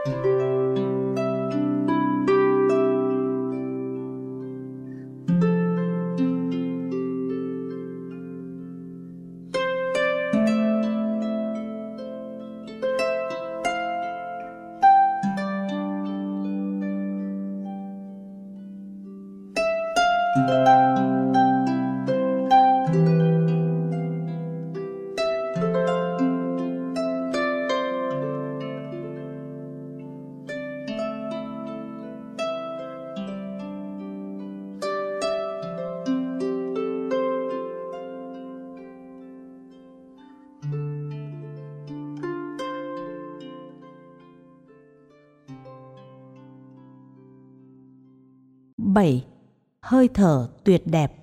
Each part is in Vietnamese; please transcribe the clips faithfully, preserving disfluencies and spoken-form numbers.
bảy. Hơi thở tuyệt đẹp.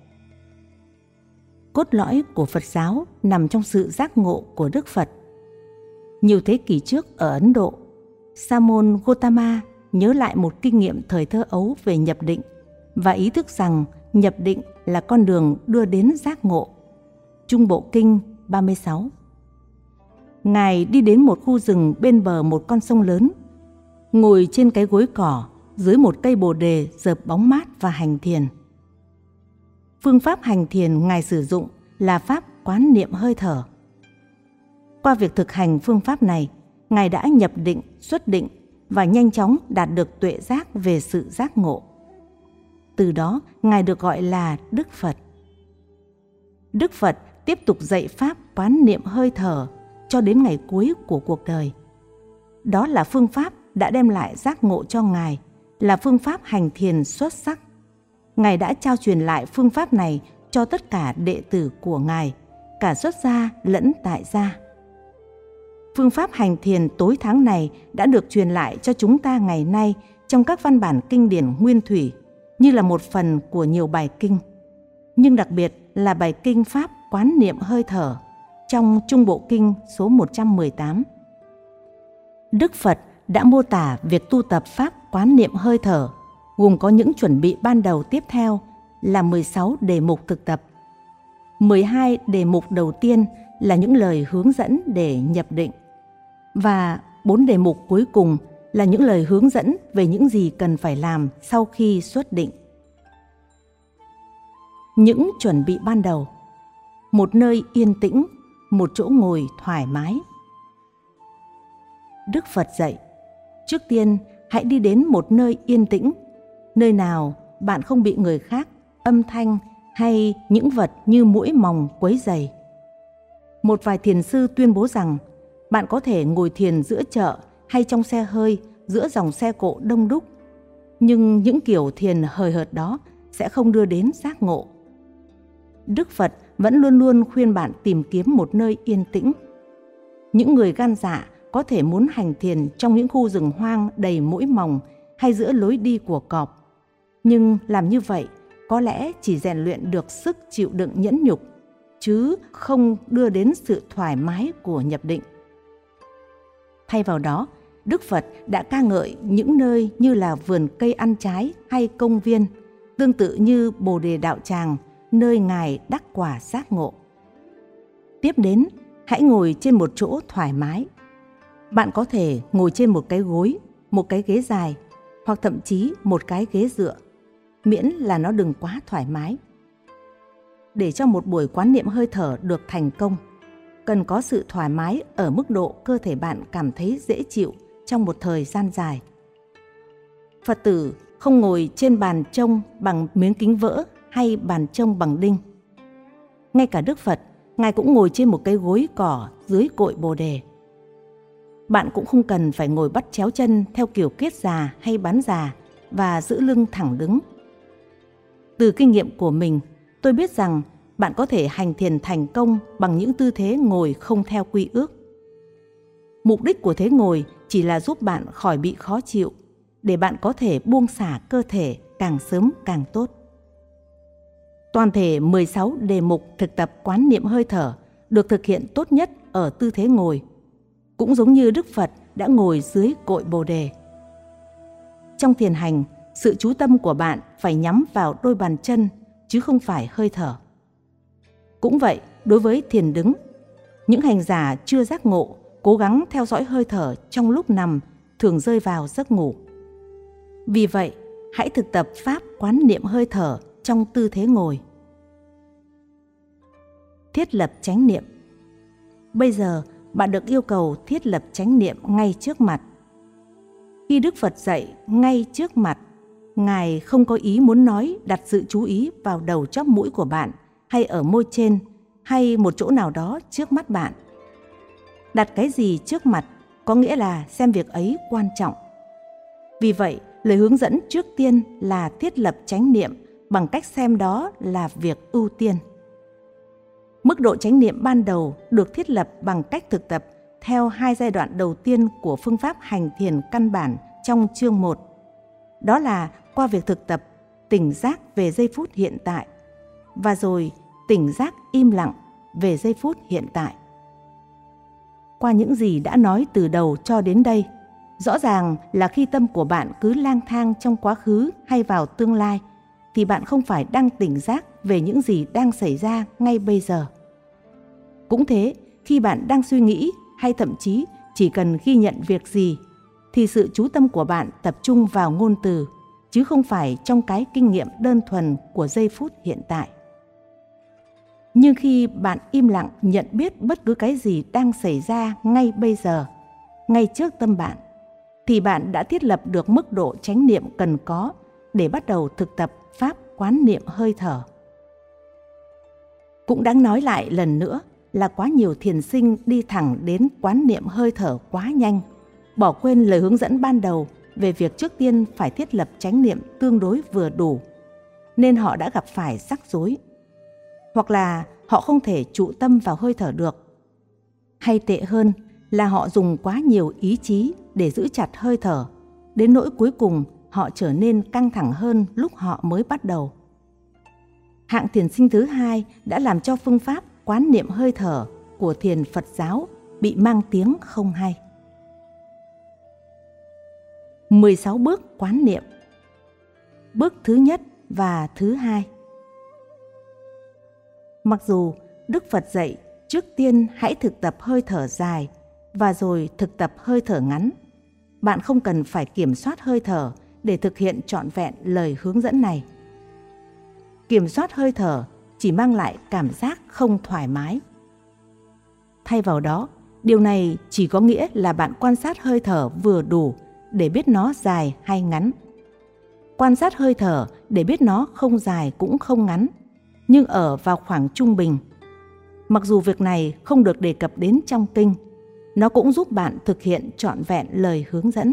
Cốt lõi của Phật giáo nằm trong sự giác ngộ của Đức Phật. Nhiều thế kỷ trước ở Ấn Độ, Sa môn Gotama nhớ lại một kinh nghiệm thời thơ ấu về nhập định và ý thức rằng nhập định là con đường đưa đến giác ngộ. Trung Bộ Kinh ba mươi sáu. Ngài đi đến một khu rừng bên bờ một con sông lớn, ngồi trên cái gối cỏ dưới một cây bồ đề dợp bóng mát và hành thiền. Phương pháp hành thiền Ngài sử dụng là pháp quán niệm hơi thở. Qua việc thực hành phương pháp này, Ngài đã nhập định, xuất định và nhanh chóng đạt được tuệ giác về sự giác ngộ. Từ đó, Ngài được gọi là Đức Phật. Đức Phật tiếp tục dạy pháp quán niệm hơi thở cho đến ngày cuối của cuộc đời. Đó là phương pháp đã đem lại giác ngộ cho Ngài, là phương pháp hành thiền xuất sắc. Ngài đã trao truyền lại phương pháp này cho tất cả đệ tử của Ngài, cả xuất gia lẫn tại gia. Phương pháp hành thiền tối thắng này đã được truyền lại cho chúng ta ngày nay trong các văn bản kinh điển nguyên thủy, như là một phần của nhiều bài kinh, nhưng đặc biệt là bài kinh pháp quán niệm hơi thở trong Trung Bộ Kinh số một trăm mười tám. Đức Phật đã mô tả việc tu tập pháp quán niệm hơi thở, gồm có những chuẩn bị ban đầu tiếp theo là mười sáu đề mục thực tập. mười hai đề mục đầu tiên là những lời hướng dẫn để nhập định, và bốn đề mục cuối cùng là những lời hướng dẫn về những gì cần phải làm sau khi xuất định. Những chuẩn bị ban đầu: một nơi yên tĩnh, một chỗ ngồi thoải mái. Đức Phật dạy, trước tiên hãy đi đến một nơi yên tĩnh, nơi nào bạn không bị người khác, âm thanh hay những vật như muỗi mòng quấy rầy. Một vài thiền sư tuyên bố rằng bạn có thể ngồi thiền giữa chợ hay trong xe hơi giữa dòng xe cộ đông đúc, nhưng những kiểu thiền hời hợt đó sẽ không đưa đến giác ngộ. Đức Phật vẫn luôn luôn khuyên bạn tìm kiếm một nơi yên tĩnh. Những người gan dạ có thể muốn hành thiền trong những khu rừng hoang đầy muỗi mòng hay giữa lối đi của cọp, nhưng làm như vậy có lẽ chỉ rèn luyện được sức chịu đựng nhẫn nhục, chứ không đưa đến sự thoải mái của nhập định. Thay vào đó, Đức Phật đã ca ngợi những nơi như là vườn cây ăn trái hay công viên, tương tự như Bồ Đề Đạo Tràng, nơi Ngài đắc quả giác ngộ. Tiếp đến, hãy ngồi trên một chỗ thoải mái. Bạn có thể ngồi trên một cái gối, một cái ghế dài, hoặc thậm chí một cái ghế dựa, miễn là nó đừng quá thoải mái. Để cho một buổi quán niệm hơi thở được thành công, cần có sự thoải mái ở mức độ cơ thể bạn cảm thấy dễ chịu trong một thời gian dài. Phật tử không ngồi trên bàn trông bằng miếng kính vỡ hay bàn trông bằng đinh. Ngay cả Đức Phật, Ngài cũng ngồi trên một cái gối cỏ dưới cội Bồ Đề. Bạn cũng không cần phải ngồi bắt chéo chân theo kiểu kiết già hay bán già và giữ lưng thẳng đứng. Từ kinh nghiệm của mình, tôi biết rằng bạn có thể hành thiền thành công bằng những tư thế ngồi không theo quy ước. Mục đích của thế ngồi chỉ là giúp bạn khỏi bị khó chịu, để bạn có thể buông xả cơ thể càng sớm càng tốt. Toàn thể mười sáu đề mục thực tập quán niệm hơi thở được thực hiện tốt nhất ở tư thế ngồi, cũng giống như Đức Phật đã ngồi dưới cội Bồ Đề. Trong thiền hành, sự chú tâm của bạn phải nhắm vào đôi bàn chân, chứ không phải hơi thở. Cũng vậy, đối với thiền đứng, những hành giả chưa giác ngộ cố gắng theo dõi hơi thở trong lúc nằm thường rơi vào giấc ngủ. Vì vậy, hãy thực tập pháp quán niệm hơi thở trong tư thế ngồi. Thiết lập chánh niệm. Bây giờ, bạn được yêu cầu thiết lập chánh niệm ngay trước mặt. Khi Đức Phật dạy ngay trước mặt, Ngài không có ý muốn nói đặt sự chú ý vào đầu chóp mũi của bạn, hay ở môi trên, hay một chỗ nào đó trước mắt bạn. Đặt cái gì trước mặt có nghĩa là xem việc ấy quan trọng. Vì vậy, lời hướng dẫn trước tiên là thiết lập chánh niệm bằng cách xem đó là việc ưu tiên. Mức độ chánh niệm ban đầu được thiết lập bằng cách thực tập theo hai giai đoạn đầu tiên của phương pháp hành thiền căn bản trong chương một. Đó là qua việc thực tập tỉnh giác về giây phút hiện tại và rồi tỉnh giác im lặng về giây phút hiện tại. Qua những gì đã nói từ đầu cho đến đây, rõ ràng là khi tâm của bạn cứ lang thang trong quá khứ hay vào tương lai, thì bạn không phải đang tỉnh giác về những gì đang xảy ra ngay bây giờ. Cũng thế, khi bạn đang suy nghĩ hay thậm chí chỉ cần ghi nhận việc gì, thì sự chú tâm của bạn tập trung vào ngôn từ, chứ không phải trong cái kinh nghiệm đơn thuần của giây phút hiện tại. Nhưng khi bạn im lặng nhận biết bất cứ cái gì đang xảy ra ngay bây giờ, ngay trước tâm bạn, thì bạn đã thiết lập được mức độ chánh niệm cần có để bắt đầu thực tập pháp quán niệm hơi thở. Cũng đáng nói lại lần nữa là quá nhiều thiền sinh đi thẳng đến quán niệm hơi thở quá nhanh, bỏ quên lời hướng dẫn ban đầu về việc trước tiên phải thiết lập chánh niệm tương đối vừa đủ, nên họ đã gặp phải rắc rối. Hoặc là họ không thể trụ tâm vào hơi thở được. Hay tệ hơn là họ dùng quá nhiều ý chí để giữ chặt hơi thở, đến nỗi cuối cùng họ trở nên căng thẳng hơn lúc họ mới bắt đầu. Hạng thiền sinh thứ hai đã làm cho phương pháp quán niệm hơi thở của thiền Phật giáo bị mang tiếng không hay. mười sáu bước quán niệm. Bước thứ nhất và thứ hai. Mặc dù Đức Phật dạy trước tiên hãy thực tập hơi thở dài và rồi thực tập hơi thở ngắn, bạn không cần phải kiểm soát hơi thở để thực hiện trọn vẹn lời hướng dẫn này. Kiểm soát hơi thở chỉ mang lại cảm giác không thoải mái. Thay vào đó, điều này chỉ có nghĩa là bạn quan sát hơi thở vừa đủ để biết nó dài hay ngắn. Quan sát hơi thở để biết nó không dài cũng không ngắn, nhưng ở vào khoảng trung bình. Mặc dù việc này không được đề cập đến trong kinh, nó cũng giúp bạn thực hiện trọn vẹn lời hướng dẫn.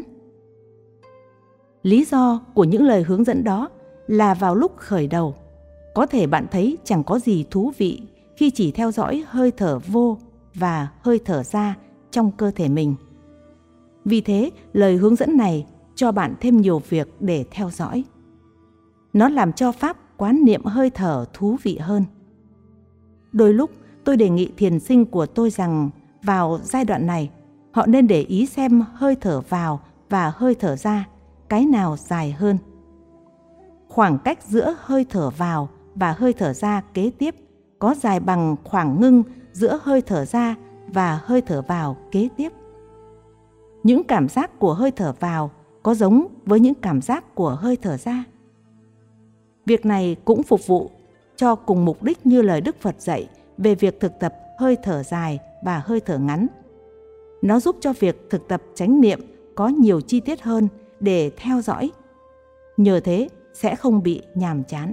Lý do của những lời hướng dẫn đó là vào lúc khởi đầu, có thể bạn thấy chẳng có gì thú vị khi chỉ theo dõi hơi thở vô và hơi thở ra trong cơ thể mình. Vì thế, lời hướng dẫn này cho bạn thêm nhiều việc để theo dõi. Nó làm cho pháp quán niệm hơi thở thú vị hơn. Đôi lúc tôi đề nghị thiền sinh của tôi rằng vào giai đoạn này, họ nên để ý xem hơi thở vào và hơi thở ra, cái nào dài hơn. Khoảng cách giữa hơi thở vào và hơi thở ra kế tiếp có dài bằng khoảng ngưng giữa hơi thở ra và hơi thở vào kế tiếp. Những cảm giác của hơi thở vào có giống với những cảm giác của hơi thở ra. Việc này cũng phục vụ cho cùng mục đích như lời Đức Phật dạy về việc thực tập hơi thở dài và hơi thở ngắn. Nó giúp cho việc thực tập chánh niệm có nhiều chi tiết hơn để theo dõi. Nhờ thế sẽ không bị nhàm chán.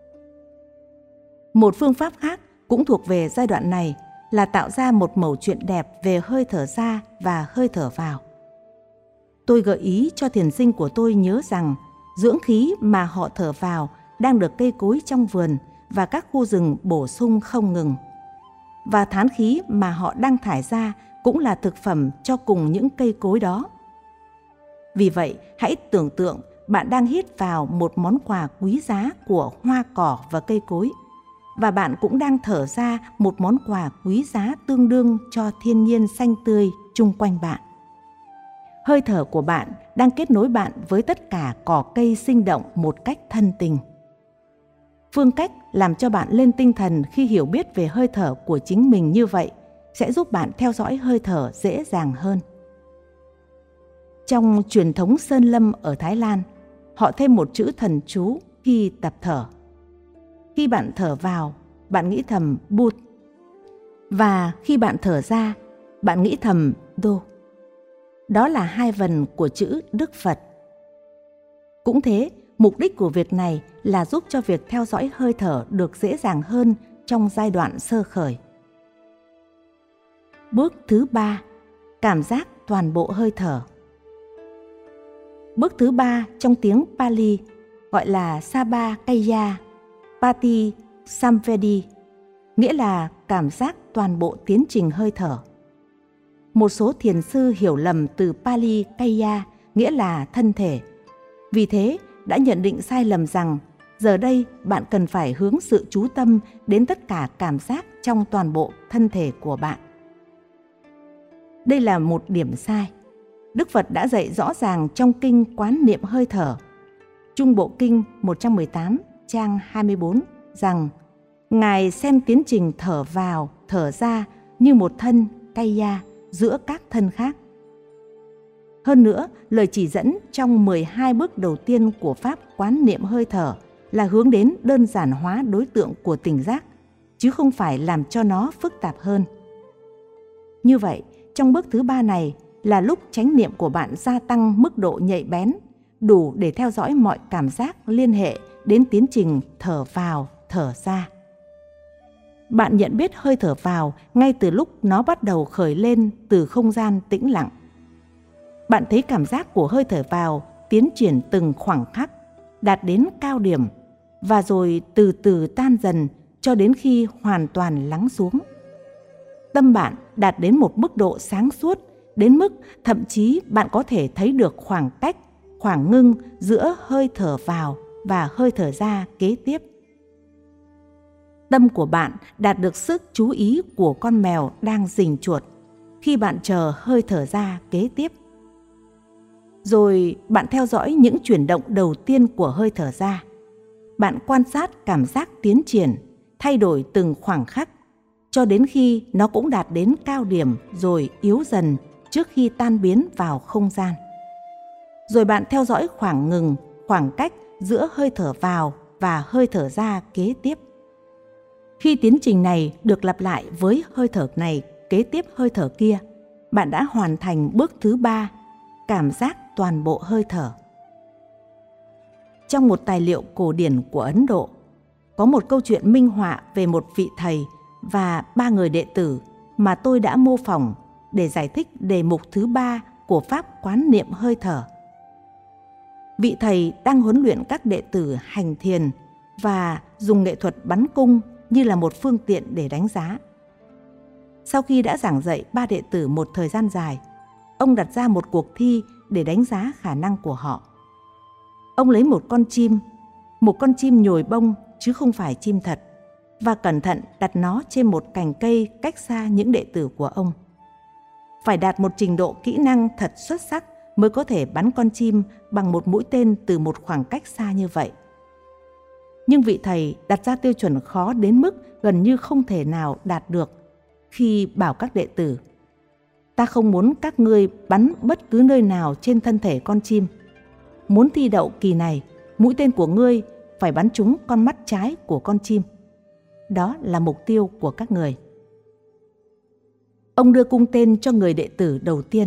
Một phương pháp khác cũng thuộc về giai đoạn này là tạo ra một mẩu chuyện đẹp về hơi thở ra và hơi thở vào. Tôi gợi ý cho thiền sinh của tôi nhớ rằng dưỡng khí mà họ thở vào đang được cây cối trong vườn và các khu rừng bổ sung không ngừng. Và thán khí mà họ đang thải ra cũng là thực phẩm cho cùng những cây cối đó. Vì vậy, hãy tưởng tượng bạn đang hít vào một món quà quý giá của hoa cỏ và cây cối, và bạn cũng đang thở ra một món quà quý giá tương đương cho thiên nhiên xanh tươi chung quanh bạn. Hơi thở của bạn đang kết nối bạn với tất cả cỏ cây sinh động một cách thân tình. Phương cách làm cho bạn lên tinh thần khi hiểu biết về hơi thở của chính mình như vậy sẽ giúp bạn theo dõi hơi thở dễ dàng hơn. Trong truyền thống Sơn Lâm ở Thái Lan, họ thêm một chữ thần chú khi tập thở. Khi bạn thở vào, bạn nghĩ thầm Bụt. Và khi bạn thở ra, bạn nghĩ thầm Đô. Đó là hai vần của chữ Đức Phật. Cũng thế, mục đích của việc này là giúp cho việc theo dõi hơi thở được dễ dàng hơn trong giai đoạn sơ khởi. Bước thứ ba, cảm giác toàn bộ hơi thở. Bước thứ ba trong tiếng Pali gọi là Sabakaya Pati Samvedi, nghĩa là cảm giác toàn bộ tiến trình hơi thở. Một số thiền sư hiểu lầm từ Pali Kaya nghĩa là thân thể. Vì thế đã nhận định sai lầm rằng giờ đây bạn cần phải hướng sự chú tâm đến tất cả cảm giác trong toàn bộ thân thể của bạn. Đây là một điểm sai. Đức Phật đã dạy rõ ràng trong kinh Quán Niệm Hơi Thở, Trung Bộ Kinh một trăm mười tám, trang hai mươi bốn, rằng Ngài xem tiến trình thở vào, thở ra như một thân Kaya giữa các thân khác. Hơn nữa, lời chỉ dẫn trong mười hai bước đầu tiên của Pháp Quán Niệm Hơi Thở là hướng đến đơn giản hóa đối tượng của tỉnh giác, chứ không phải làm cho nó phức tạp hơn. Như vậy, trong bước thứ ba này là lúc chánh niệm của bạn gia tăng mức độ nhạy bén, đủ để theo dõi mọi cảm giác liên hệ đến tiến trình thở vào, thở ra. Bạn nhận biết hơi thở vào ngay từ lúc nó bắt đầu khởi lên từ không gian tĩnh lặng. Bạn thấy cảm giác của hơi thở vào tiến triển từng khoảng khắc, đạt đến cao điểm, và rồi từ từ tan dần cho đến khi hoàn toàn lắng xuống. Tâm bạn đạt đến một mức độ sáng suốt, đến mức thậm chí bạn có thể thấy được khoảng cách, khoảng ngưng giữa hơi thở vào và hơi thở ra kế tiếp. Tâm của bạn đạt được sức chú ý của con mèo đang rình chuột khi bạn chờ hơi thở ra kế tiếp. Rồi bạn theo dõi những chuyển động đầu tiên của hơi thở ra. Bạn quan sát cảm giác tiến triển, thay đổi từng khoảng khắc, cho đến khi nó cũng đạt đến cao điểm rồi yếu dần trước khi tan biến vào không gian. Rồi bạn theo dõi khoảng ngừng, khoảng cách giữa hơi thở vào và hơi thở ra kế tiếp. Khi tiến trình này được lặp lại với hơi thở này kế tiếp hơi thở kia, bạn đã hoàn thành bước thứ ba, cảm giác toàn bộ hơi thở. Trong một tài liệu cổ điển của Ấn Độ, có một câu chuyện minh họa về một vị thầy và ba người đệ tử mà tôi đã mô phỏng để giải thích đề mục thứ ba của Pháp Quán Niệm Hơi Thở. Vị thầy đang huấn luyện các đệ tử hành thiền và dùng nghệ thuật bắn cung như là một phương tiện để đánh giá. Sau khi đã giảng dạy ba đệ tử một thời gian dài, ông đặt ra một cuộc thi để đánh giá khả năng của họ. Ông lấy một con chim, một con chim nhồi bông chứ không phải chim thật, và cẩn thận đặt nó trên một cành cây cách xa những đệ tử của ông. Phải đạt một trình độ kỹ năng thật xuất sắc mới có thể bắn con chim bằng một mũi tên từ một khoảng cách xa như vậy. Nhưng vị thầy đặt ra tiêu chuẩn khó đến mức gần như không thể nào đạt được khi bảo các đệ tử: ta không muốn các ngươi bắn bất cứ nơi nào trên thân thể con chim. Muốn thi đậu kỳ này, mũi tên của ngươi phải bắn trúng con mắt trái của con chim. Đó là mục tiêu của các người. Ông đưa cung tên cho người đệ tử đầu tiên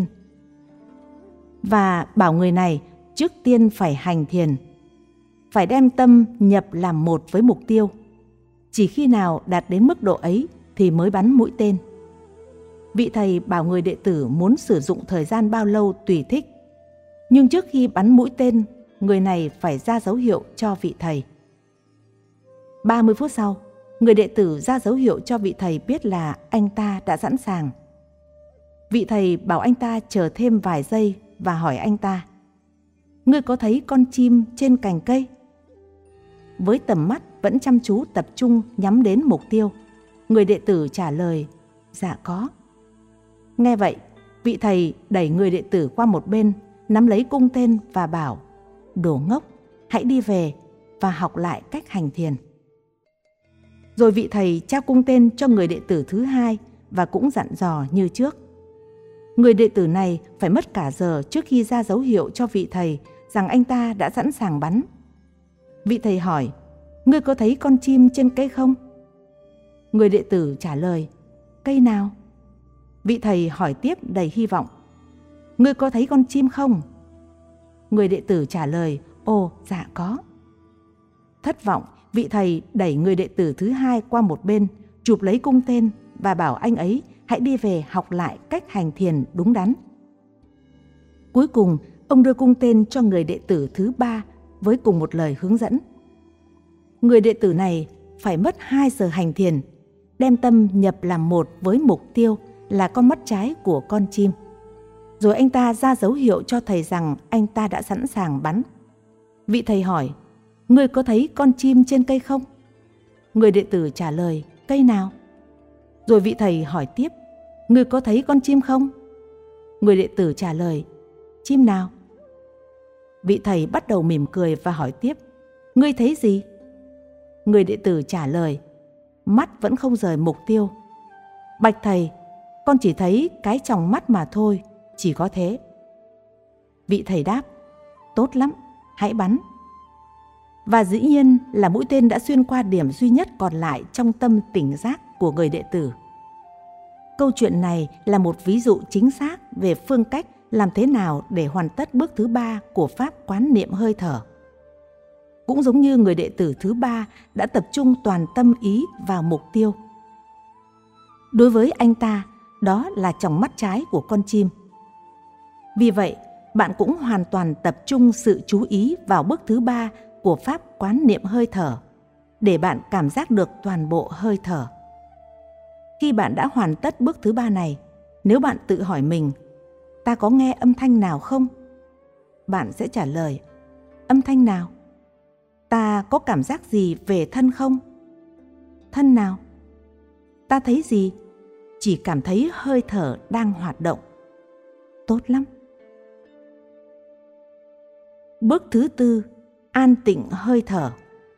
và bảo người này trước tiên phải hành thiền, phải đem tâm nhập làm một với mục tiêu. Chỉ khi nào đạt đến mức độ ấy thì mới bắn mũi tên. Vị thầy bảo người đệ tử muốn sử dụng thời gian bao lâu tùy thích, nhưng trước khi bắn mũi tên, người này phải ra dấu hiệu cho vị thầy. ba mươi phút sau, người đệ tử ra dấu hiệu cho vị thầy biết là anh ta đã sẵn sàng. Vị thầy bảo anh ta chờ thêm vài giây và hỏi anh ta: ngươi có thấy con chim trên cành cây? Với tầm mắt vẫn chăm chú tập trung nhắm đến mục tiêu, người đệ tử trả lời: dạ có. Nghe vậy, vị thầy đẩy người đệ tử qua một bên, nắm lấy cung tên và bảo: đồ ngốc, hãy đi về và học lại cách hành thiền. Rồi vị thầy trao cung tên cho người đệ tử thứ hai và cũng dặn dò như trước: Người đệ tử này phải mất cả giờ trước khi ra dấu hiệu cho vị thầy rằng anh ta đã sẵn sàng bắn. Vị thầy hỏi, ngươi có thấy con chim trên cây không? Người đệ tử trả lời, cây nào? Vị thầy hỏi tiếp đầy hy vọng, ngươi có thấy con chim không? Người đệ tử trả lời, ồ, dạ có. Thất vọng, vị thầy đẩy người đệ tử thứ hai qua một bên, chụp lấy cung tên và bảo anh ấy hãy đi về học lại cách hành thiền đúng đắn. Cuối cùng, ông đưa cung tên cho người đệ tử thứ ba với cùng một lời hướng dẫn. Người đệ tử này phải mất hai giờ hành thiền, đem tâm nhập làm một với mục tiêu là con mắt trái của con chim. Rồi anh ta ra dấu hiệu cho thầy rằng anh ta đã sẵn sàng bắn. Vị thầy hỏi, ngươi có thấy con chim trên cây không? Người đệ tử trả lời, cây nào? Rồi vị thầy hỏi tiếp, ngươi có thấy con chim không? Người đệ tử trả lời, chim nào? Vị thầy bắt đầu mỉm cười và hỏi tiếp, ngươi thấy gì? Người đệ tử trả lời, mắt vẫn không rời mục tiêu. Bạch thầy, con chỉ thấy cái tròng mắt mà thôi, chỉ có thế. Vị thầy đáp, tốt lắm, hãy bắn. Và dĩ nhiên là mũi tên đã xuyên qua điểm duy nhất còn lại trong tâm tỉnh giác của người đệ tử. Câu chuyện này là một ví dụ chính xác về phương cách làm thế nào để hoàn tất bước thứ ba của pháp quán niệm hơi thở. Cũng giống như người đệ tử thứ ba đã tập trung toàn tâm ý vào mục tiêu. Đối với anh ta, đó là tròng mắt trái của con chim. Vì vậy, bạn cũng hoàn toàn tập trung sự chú ý vào bước thứ ba của pháp quán niệm hơi thở, để bạn cảm giác được toàn bộ hơi thở. Khi bạn đã hoàn tất bước thứ ba này, nếu bạn tự hỏi mình, ta có nghe âm thanh nào không? Bạn sẽ trả lời, âm thanh nào? Ta có cảm giác gì về thân không? Thân nào? Ta thấy gì? Chỉ cảm thấy hơi thở đang hoạt động. Tốt lắm. Bước thứ tư, an tịnh hơi thở.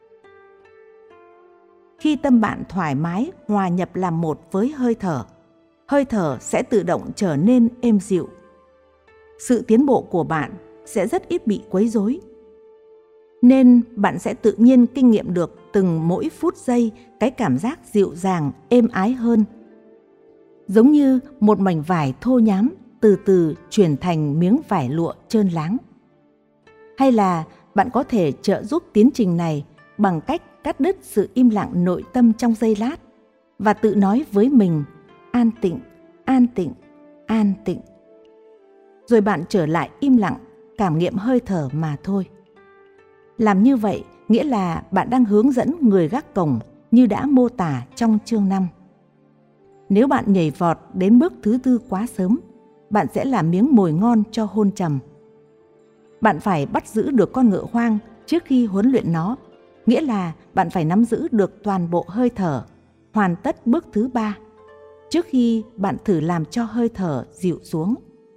Khi tâm bạn thoải mái hòa nhập làm một với hơi thở, hơi thở sẽ tự động trở nên êm dịu. Sự tiến bộ của bạn sẽ rất ít bị quấy rối. Nên bạn sẽ tự nhiên kinh nghiệm được từng mỗi phút giây cái cảm giác dịu dàng, êm ái hơn. Giống như một mảnh vải thô nhám từ từ chuyển thành miếng vải lụa trơn láng. Hay là bạn có thể trợ giúp tiến trình này bằng cách cắt đứt sự im lặng nội tâm trong giây lát và tự nói với mình, an tịnh, an tịnh, an tịnh. Rồi bạn trở lại im lặng, cảm nghiệm hơi thở mà thôi. Làm như vậy nghĩa là bạn đang hướng dẫn người gác cổng như đã mô tả trong chương năm. Nếu bạn nhảy vọt đến bước thứ tư quá sớm, bạn sẽ làm miếng mồi ngon cho hôn trầm. Bạn phải bắt giữ được con ngựa hoang trước khi huấn luyện nó, nghĩa là bạn phải nắm giữ được toàn bộ hơi thở, hoàn tất bước thứ ba, trước khi bạn thử làm cho hơi thở dịu xuống.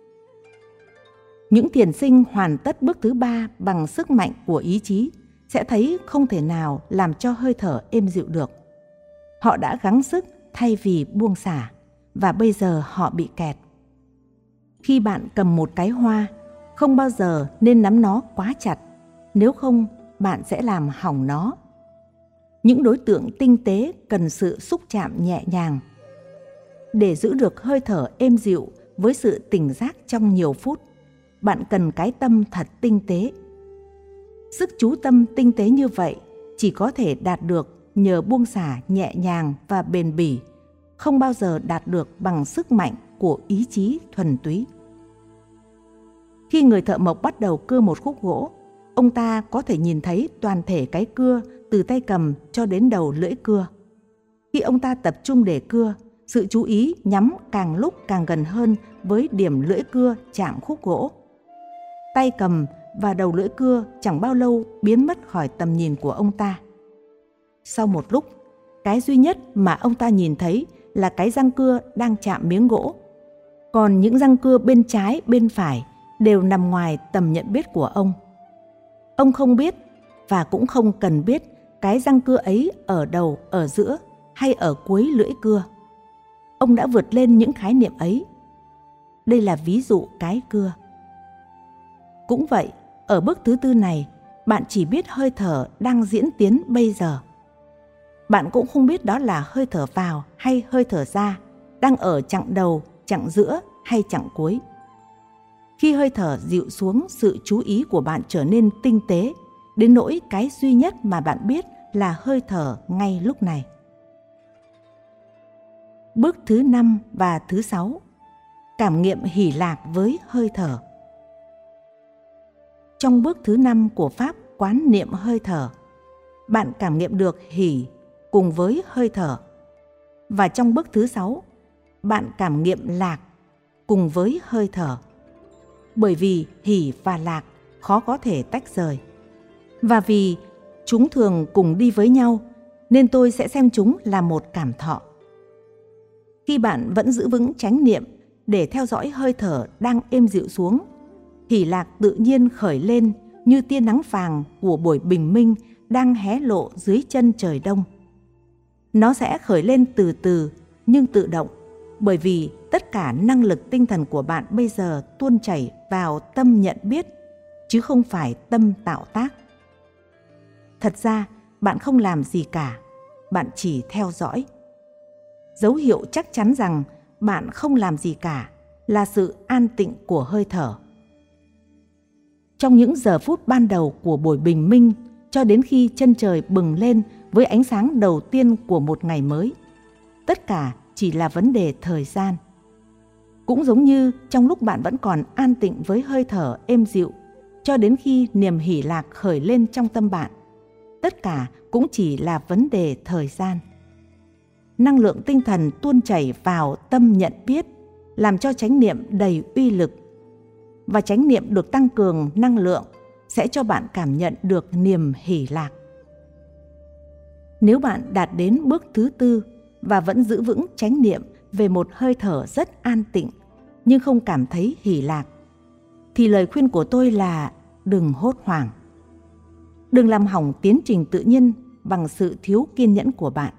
Những thiền sinh hoàn tất bước thứ ba bằng sức mạnh của ý chí sẽ thấy không thể nào làm cho hơi thở êm dịu được. Họ đã gắng sức thay vì buông xả, và bây giờ họ bị kẹt. Khi bạn cầm một cái hoa, không bao giờ nên nắm nó quá chặt, nếu không bạn sẽ làm hỏng nó. Những đối tượng tinh tế cần sự xúc chạm nhẹ nhàng. Để giữ được hơi thở êm dịu với sự tỉnh giác trong nhiều phút, bạn cần cái tâm thật tinh tế. Sức chú tâm tinh tế như vậy chỉ có thể đạt được nhờ buông xả nhẹ nhàng và bền bỉ, không bao giờ đạt được bằng sức mạnh của ý chí thuần túy. Khi người thợ mộc bắt đầu cưa một khúc gỗ, ông ta có thể nhìn thấy toàn thể cái cưa từ tay cầm cho đến đầu lưỡi cưa. Khi ông ta tập trung để cưa, sự chú ý nhắm càng lúc càng gần hơn với điểm lưỡi cưa chạm khúc gỗ. Tay cầm và đầu lưỡi cưa chẳng bao lâu biến mất khỏi tầm nhìn của ông ta. Sau một lúc, cái duy nhất mà ông ta nhìn thấy là cái răng cưa đang chạm miếng gỗ. Còn những răng cưa bên trái, bên phải đều nằm ngoài tầm nhận biết của ông. Ông không biết và cũng không cần biết cái răng cưa ấy ở đầu, ở giữa hay ở cuối lưỡi cưa. Ông đã vượt lên những khái niệm ấy. Đây là ví dụ cái cưa. Cũng vậy, ở bước thứ tư này, bạn chỉ biết hơi thở đang diễn tiến bây giờ. Bạn cũng không biết đó là hơi thở vào hay hơi thở ra, đang ở chặng đầu, chặng giữa hay chặng cuối. Khi hơi thở dịu xuống, sự chú ý của bạn trở nên tinh tế, đến nỗi cái duy nhất mà bạn biết là hơi thở ngay lúc này. Bước thứ năm và thứ sáu, cảm nghiệm hỷ lạc với hơi thở. Trong bước thứ năm của pháp quán niệm hơi thở, bạn cảm nghiệm được hỷ cùng với hơi thở. Và trong bước thứ sáu, bạn cảm nghiệm lạc cùng với hơi thở. Bởi vì hỷ và lạc khó có thể tách rời. Và vì chúng thường cùng đi với nhau, nên tôi sẽ xem chúng là một cảm thọ. Khi bạn vẫn giữ vững chánh niệm để theo dõi hơi thở đang êm dịu xuống, hỷ lạc tự nhiên khởi lên như tia nắng vàng của buổi bình minh đang hé lộ dưới chân trời đông. Nó sẽ khởi lên từ từ nhưng tự động, bởi vì tất cả năng lực tinh thần của bạn bây giờ tuôn chảy vào tâm nhận biết, chứ không phải tâm tạo tác. Thật ra, bạn không làm gì cả, bạn chỉ theo dõi. Dấu hiệu chắc chắn rằng bạn không làm gì cả là sự an tịnh của hơi thở. Trong những giờ phút ban đầu của buổi bình minh, cho đến khi chân trời bừng lên với ánh sáng đầu tiên của một ngày mới, tất cả chỉ là vấn đề thời gian. Cũng giống như trong lúc bạn vẫn còn an tịnh với hơi thở êm dịu, cho đến khi niềm hỷ lạc khởi lên trong tâm bạn, tất cả cũng chỉ là vấn đề thời gian. Năng lượng tinh thần tuôn chảy vào tâm nhận biết, làm cho chánh niệm đầy uy lực. Và chánh niệm được tăng cường năng lượng sẽ cho bạn cảm nhận được niềm hỷ lạc. Nếu bạn đạt đến bước thứ tư và vẫn giữ vững chánh niệm về một hơi thở rất an tịnh nhưng không cảm thấy hỷ lạc, thì lời khuyên của tôi là đừng hốt hoảng. Đừng làm hỏng tiến trình tự nhiên bằng sự thiếu kiên nhẫn của bạn.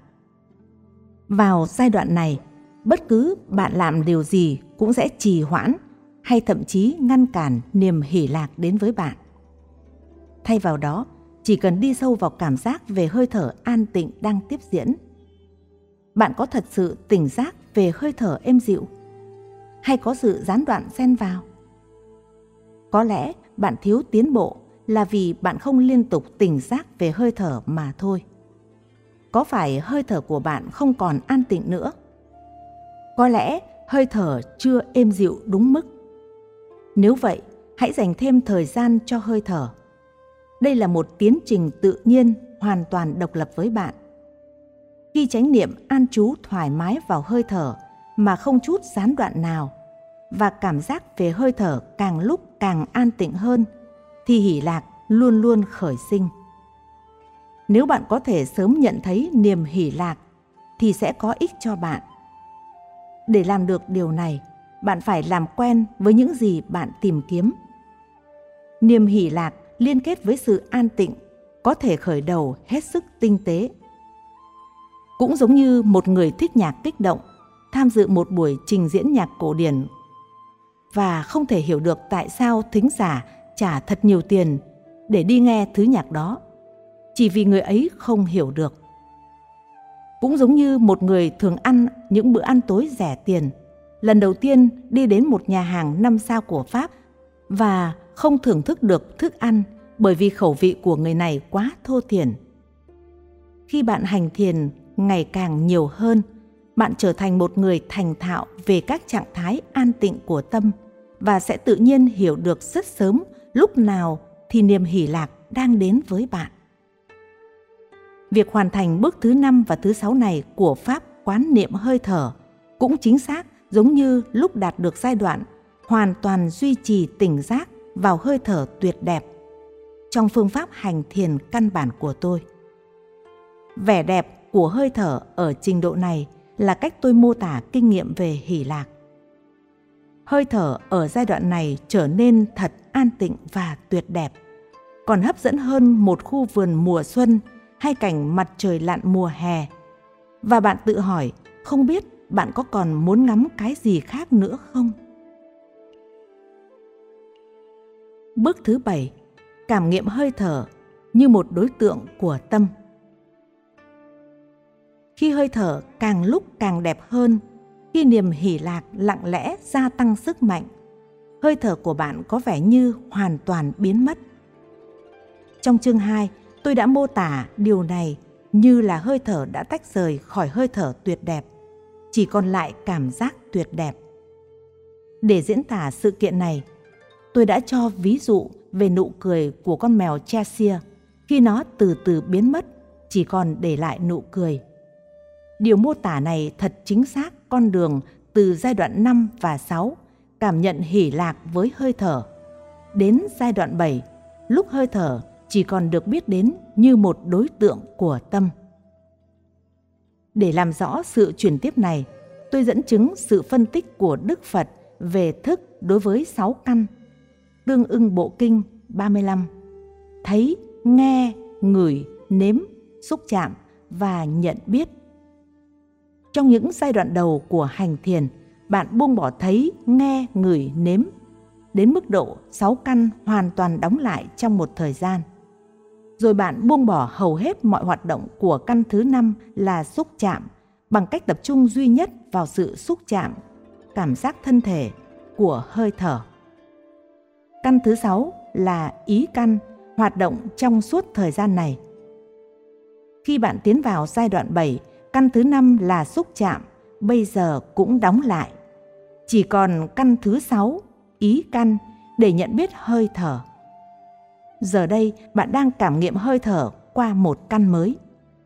Vào giai đoạn này, bất cứ bạn làm điều gì cũng sẽ trì hoãn hay thậm chí ngăn cản niềm hỷ lạc đến với bạn. Thay vào đó, chỉ cần đi sâu vào cảm giác về hơi thở an tịnh đang tiếp diễn. Bạn có thật sự tỉnh giác về hơi thở êm dịu? Hay có sự gián đoạn xen vào? Có lẽ bạn thiếu tiến bộ là vì bạn không liên tục tỉnh giác về hơi thở mà thôi. Có phải hơi thở của bạn không còn an tịnh nữa? Có lẽ hơi thở chưa êm dịu đúng mức. Nếu vậy, hãy dành thêm thời gian cho hơi thở. Đây là một tiến trình tự nhiên, hoàn toàn độc lập với bạn. Khi chánh niệm an trú thoải mái vào hơi thở mà không chút gián đoạn nào, và cảm giác về hơi thở càng lúc càng an tịnh hơn, thì hỷ lạc luôn luôn khởi sinh. Nếu bạn có thể sớm nhận thấy niềm hỷ lạc thì sẽ có ích cho bạn. Để làm được điều này, bạn phải làm quen với những gì bạn tìm kiếm. Niềm hỷ lạc liên kết với sự an tịnh có thể khởi đầu hết sức tinh tế. Cũng giống như một người thích nhạc kích động tham dự một buổi trình diễn nhạc cổ điển và không thể hiểu được tại sao thính giả trả thật nhiều tiền để đi nghe thứ nhạc đó, chỉ vì người ấy không hiểu được. Cũng giống như một người thường ăn những bữa ăn tối rẻ tiền, lần đầu tiên đi đến một nhà hàng năm sao của Pháp và không thưởng thức được thức ăn bởi vì khẩu vị của người này quá thô thiển. Khi bạn hành thiền ngày càng nhiều hơn, bạn trở thành một người thành thạo về các trạng thái an tịnh của tâm và sẽ tự nhiên hiểu được rất sớm lúc nào thì niềm hỷ lạc đang đến với bạn. Việc hoàn thành bước thứ năm và thứ sáu này của pháp quán niệm hơi thở cũng chính xác giống như lúc đạt được giai đoạn hoàn toàn duy trì tỉnh giác vào hơi thở tuyệt đẹp trong phương pháp hành thiền căn bản của tôi. Vẻ đẹp của hơi thở ở trình độ này là cách tôi mô tả kinh nghiệm về hỷ lạc. Hơi thở ở giai đoạn này trở nên thật an tịnh và tuyệt đẹp, còn hấp dẫn hơn một khu vườn mùa xuân hay cảnh mặt trời lặn mùa hè. Và bạn tự hỏi, không biết bạn có còn muốn ngắm cái gì khác nữa không? Bước thứ bảy, cảm nghiệm hơi thở như một đối tượng của tâm. Khi hơi thở càng lúc càng đẹp hơn, khi niềm hỷ lạc lặng lẽ gia tăng sức mạnh, hơi thở của bạn có vẻ như hoàn toàn biến mất. Trong chương hai, tôi đã mô tả điều này như là hơi thở đã tách rời khỏi hơi thở tuyệt đẹp, chỉ còn lại cảm giác tuyệt đẹp. Để diễn tả sự kiện này, tôi đã cho ví dụ về nụ cười của con mèo Cheshire khi nó từ từ biến mất, chỉ còn để lại nụ cười. Điều mô tả này thật chính xác con đường từ giai đoạn năm và sáu, cảm nhận hỷ lạc với hơi thở, đến giai đoạn bảy, lúc hơi thở chỉ còn được biết đến như một đối tượng của tâm. Để làm rõ sự chuyển tiếp này, tôi dẫn chứng sự phân tích của Đức Phật về thức đối với sáu căn, tương ưng bộ kinh ba mươi lăm, thấy, nghe, ngửi, nếm, xúc chạm và nhận biết. Trong những giai đoạn đầu của hành thiền, bạn buông bỏ thấy, nghe, ngửi, nếm, đến mức độ sáu căn hoàn toàn đóng lại trong một thời gian. Rồi bạn buông bỏ hầu hết mọi hoạt động của căn thứ năm là xúc chạm bằng cách tập trung duy nhất vào sự xúc chạm, cảm giác thân thể của hơi thở. Căn thứ sáu là ý căn, hoạt động trong suốt thời gian này. Khi bạn tiến vào giai đoạn bảy, căn thứ năm là xúc chạm, bây giờ cũng đóng lại. Chỉ còn căn thứ sáu, ý căn, để nhận biết hơi thở. Giờ đây, bạn đang cảm nghiệm hơi thở qua một căn mới.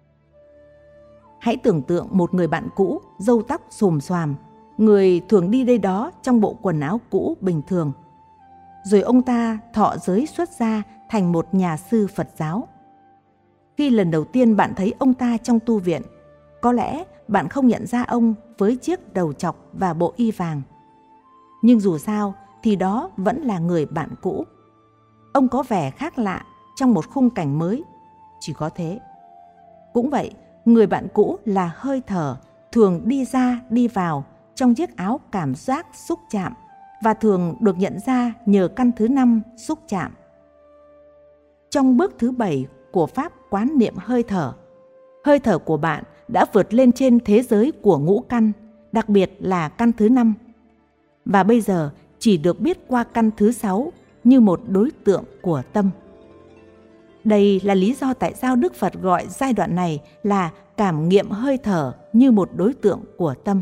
Hãy tưởng tượng một người bạn cũ, râu tóc xồm xoàm, người thường đi đây đó trong bộ quần áo cũ bình thường. Rồi ông ta thọ giới xuất gia thành một nhà sư Phật giáo. Khi lần đầu tiên bạn thấy ông ta trong tu viện, có lẽ bạn không nhận ra ông với chiếc đầu trọc và bộ y vàng. Nhưng dù sao thì đó vẫn là người bạn cũ. Ông có vẻ khác lạ trong một khung cảnh mới, chỉ có thế. Cũng vậy, người bạn cũ là hơi thở, thường đi ra đi vào trong chiếc áo cảm giác xúc chạm và thường được nhận ra nhờ căn thứ năm xúc chạm. Trong bước thứ bảy của pháp quán niệm hơi thở, hơi thở của bạn đã vượt lên trên thế giới của ngũ căn, đặc biệt là căn thứ năm. Và bây giờ chỉ được biết qua căn thứ sáu như một đối tượng của tâm. Đây là lý do tại sao Đức Phật gọi giai đoạn này là cảm nghiệm hơi thở như một đối tượng của tâm.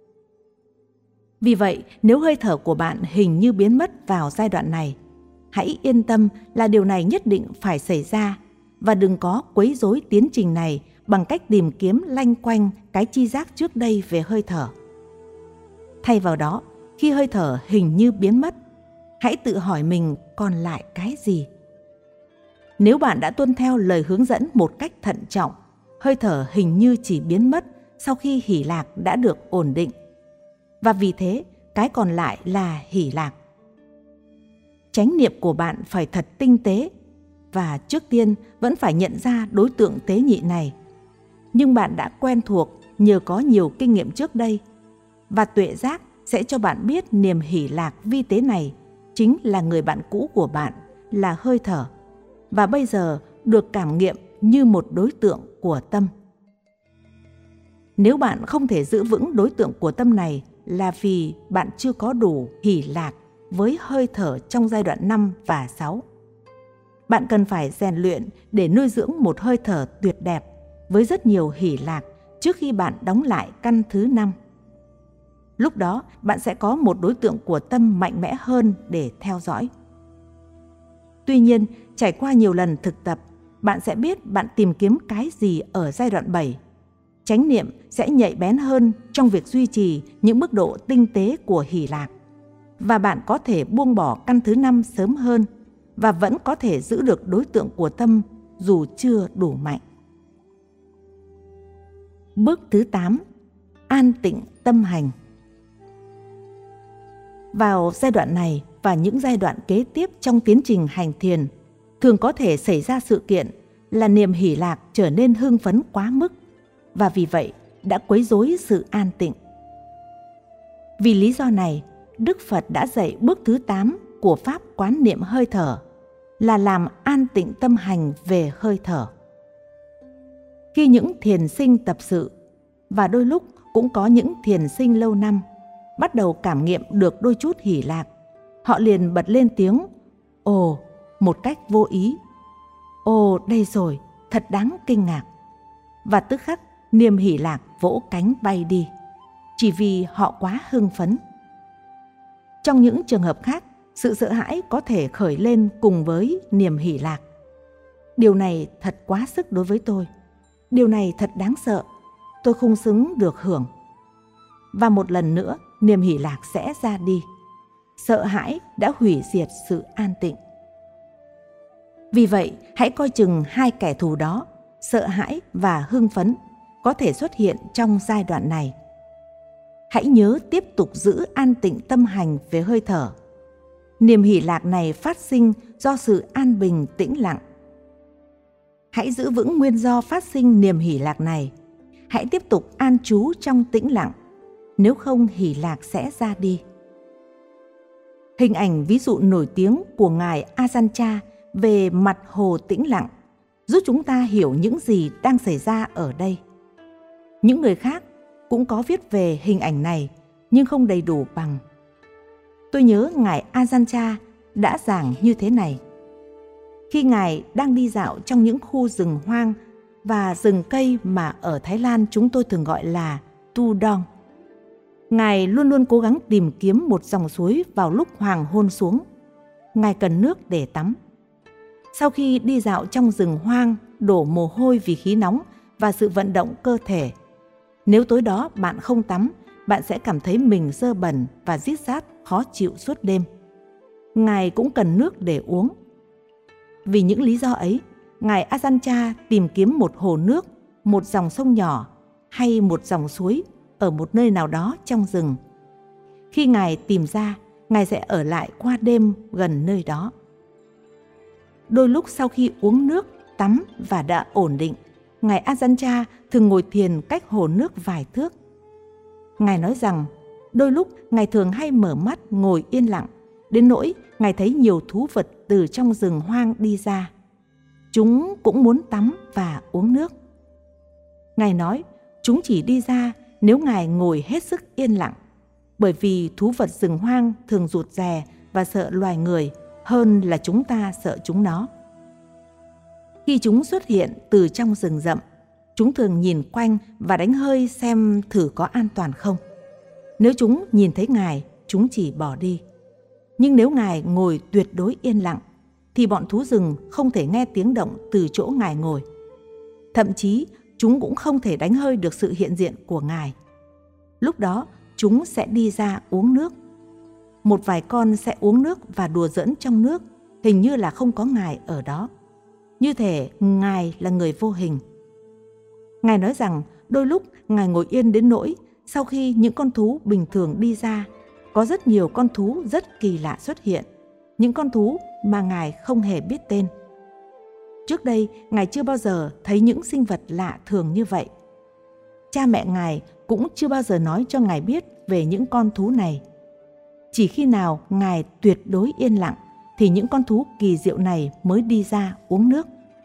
Vì vậy, nếu hơi thở của bạn hình như biến mất vào giai đoạn này, hãy yên tâm là điều này nhất định phải xảy ra và đừng có quấy rối tiến trình này bằng cách tìm kiếm lanh quanh cái tri giác trước đây về hơi thở. Thay vào đó, khi hơi thở hình như biến mất, hãy tự hỏi mình còn lại cái gì. Nếu bạn đã tuân theo lời hướng dẫn một cách thận trọng, hơi thở hình như chỉ biến mất sau khi hỷ lạc đã được ổn định. Và vì thế, cái còn lại là hỷ lạc. Chánh niệm của bạn phải thật tinh tế, và trước tiên vẫn phải nhận ra đối tượng tế nhị này. Nhưng bạn đã quen thuộc nhờ có nhiều kinh nghiệm trước đây, và tuệ giác sẽ cho bạn biết niềm hỷ lạc vi tế này chính là người bạn cũ của bạn, là hơi thở, và bây giờ được cảm nghiệm như một đối tượng của tâm. Nếu bạn không thể giữ vững đối tượng của tâm này là vì bạn chưa có đủ hỷ lạc với hơi thở trong giai đoạn năm và sáu. Bạn cần phải rèn luyện để nuôi dưỡng một hơi thở tuyệt đẹp với rất nhiều hỷ lạc trước khi bạn đóng lại căn thứ năm. Lúc đó, bạn sẽ có một đối tượng của tâm mạnh mẽ hơn để theo dõi. Tuy nhiên, trải qua nhiều lần thực tập, bạn sẽ biết bạn tìm kiếm cái gì ở giai đoạn bảy. Chánh niệm sẽ nhạy bén hơn trong việc duy trì những mức độ tinh tế của hỷ lạc. Và bạn có thể buông bỏ căn thứ năm sớm hơn và vẫn có thể giữ được đối tượng của tâm dù chưa đủ mạnh. Bước thứ tám. An tịnh tâm hành. Vào giai đoạn này và những giai đoạn kế tiếp trong tiến trình hành thiền, thường có thể xảy ra sự kiện là niềm hỷ lạc trở nên hưng phấn quá mức, và vì vậy đã quấy rối sự an tịnh. Vì lý do này, Đức Phật đã dạy bước thứ tám của pháp quán niệm hơi thở là làm an tịnh tâm hành về hơi thở. Khi những thiền sinh tập sự, và đôi lúc cũng có những thiền sinh lâu năm, bắt đầu cảm nghiệm được đôi chút hỷ lạc, họ liền bật lên tiếng ồ một cách vô ý. Ồ, đây rồi, thật đáng kinh ngạc. Và tức khắc niềm hỷ lạc vỗ cánh bay đi, chỉ vì họ quá hưng phấn. Trong những trường hợp khác, sự sợ hãi có thể khởi lên cùng với niềm hỷ lạc. Điều này thật quá sức đối với tôi. Điều này thật đáng sợ. Tôi không xứng được hưởng. Và một lần nữa, niềm hỷ lạc sẽ ra đi. Sợ hãi đã hủy diệt sự an tịnh. Vì vậy, hãy coi chừng hai kẻ thù đó, sợ hãi và hưng phấn, có thể xuất hiện trong giai đoạn này. Hãy nhớ tiếp tục giữ an tịnh tâm hành về hơi thở. Niềm hỷ lạc này phát sinh do sự an bình tĩnh lặng. Hãy giữ vững nguyên do phát sinh niềm hỷ lạc này. Hãy tiếp tục an trú trong tĩnh lặng, nếu không hỷ lạc sẽ ra đi. Hình ảnh ví dụ nổi tiếng của Ngài Ajahn Chah về mặt hồ tĩnh lặng giúp chúng ta hiểu những gì đang xảy ra ở đây. Những người khác cũng có viết về hình ảnh này, nhưng không đầy đủ bằng. Tôi nhớ Ngài Ajahn Chah đã giảng như thế này. Khi Ngài đang đi dạo trong những khu rừng hoang và rừng cây mà ở Thái Lan chúng tôi thường gọi là Tu Dong, Ngài luôn luôn cố gắng tìm kiếm một dòng suối vào lúc hoàng hôn xuống. Ngài cần nước để tắm. Sau khi đi dạo trong rừng hoang, đổ mồ hôi vì khí nóng và sự vận động cơ thể, nếu tối đó bạn không tắm, bạn sẽ cảm thấy mình dơ bẩn và rít rát khó chịu suốt đêm. Ngài cũng cần nước để uống. Vì những lý do ấy, Ngài Ajahn Chah tìm kiếm một hồ nước, một dòng sông nhỏ hay một dòng suối ở một nơi nào đó trong rừng. Khi Ngài tìm ra, Ngài sẽ ở lại qua đêm gần nơi đó. Đôi lúc sau khi uống nước, tắm và đã ổn định, Ngài Ajahn Chah thường ngồi thiền cách hồ nước vài thước. Ngài nói rằng, đôi lúc Ngài thường hay mở mắt ngồi yên lặng, đến nỗi Ngài thấy nhiều thú vật từ trong rừng hoang đi ra. Chúng cũng muốn tắm và uống nước. Ngài nói, chúng chỉ đi ra nếu Ngài ngồi hết sức yên lặng, bởi vì thú vật rừng hoang thường rụt rè và sợ loài người hơn là chúng ta sợ chúng nó. Khi chúng xuất hiện từ trong rừng rậm, chúng thường nhìn quanh và đánh hơi xem thử có an toàn không. Nếu chúng nhìn thấy Ngài, chúng chỉ bỏ đi. Nhưng nếu Ngài ngồi tuyệt đối yên lặng, thì bọn thú rừng không thể nghe tiếng động từ chỗ Ngài ngồi. Thậm chí, chúng cũng không thể đánh hơi được sự hiện diện của Ngài. Lúc đó, chúng sẽ đi ra uống nước. Một vài con sẽ uống nước và đùa giỡn trong nước, hình như là không có Ngài ở đó. Như thể Ngài là người vô hình. Ngài nói rằng đôi lúc Ngài ngồi yên đến nỗi sau khi những con thú bình thường đi ra, có rất nhiều con thú rất kỳ lạ xuất hiện, những con thú mà Ngài không hề biết tên. Trước đây, Ngài chưa bao giờ thấy những sinh vật lạ thường như vậy. Cha mẹ Ngài cũng chưa bao giờ nói cho Ngài biết về những con thú này. Chỉ khi nào Ngài tuyệt đối yên lặng, thì những con thú kỳ diệu này mới đi ra uống nước.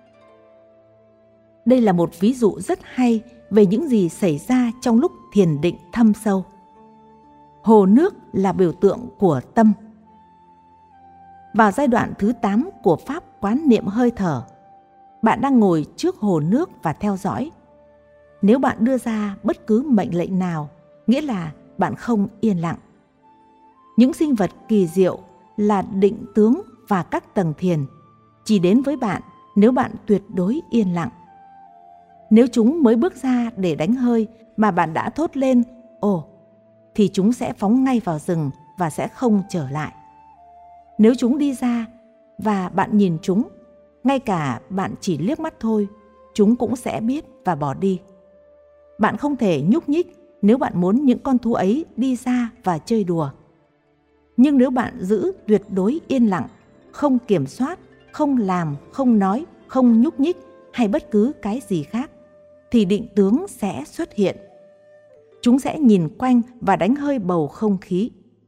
Đây là một ví dụ rất hay về những gì xảy ra trong lúc thiền định thâm sâu. Hồ nước là biểu tượng của tâm. Vào giai đoạn thứ tám của pháp quán niệm hơi thở, bạn đang ngồi trước hồ nước và theo dõi. Nếu bạn đưa ra bất cứ mệnh lệnh nào, nghĩa là bạn không yên lặng. Những sinh vật kỳ diệu là định tướng và các tầng thiền chỉ đến với bạn nếu bạn tuyệt đối yên lặng. Nếu chúng mới bước ra để đánh hơi mà bạn đã thốt lên "Ồ", thì chúng sẽ phóng ngay vào rừng và sẽ không trở lại. Nếu chúng đi ra và bạn nhìn chúng, ngay cả bạn chỉ liếc mắt thôi, chúng cũng sẽ biết và bỏ đi. Bạn không thể nhúc nhích nếu bạn muốn những con thú ấy đi ra và chơi đùa. Nhưng nếu bạn giữ tuyệt đối yên lặng, không kiểm soát, không làm, không nói, không nhúc nhích hay bất cứ cái gì khác, thì định tướng sẽ xuất hiện. Chúng sẽ nhìn quanh và đánh hơi bầu không khí.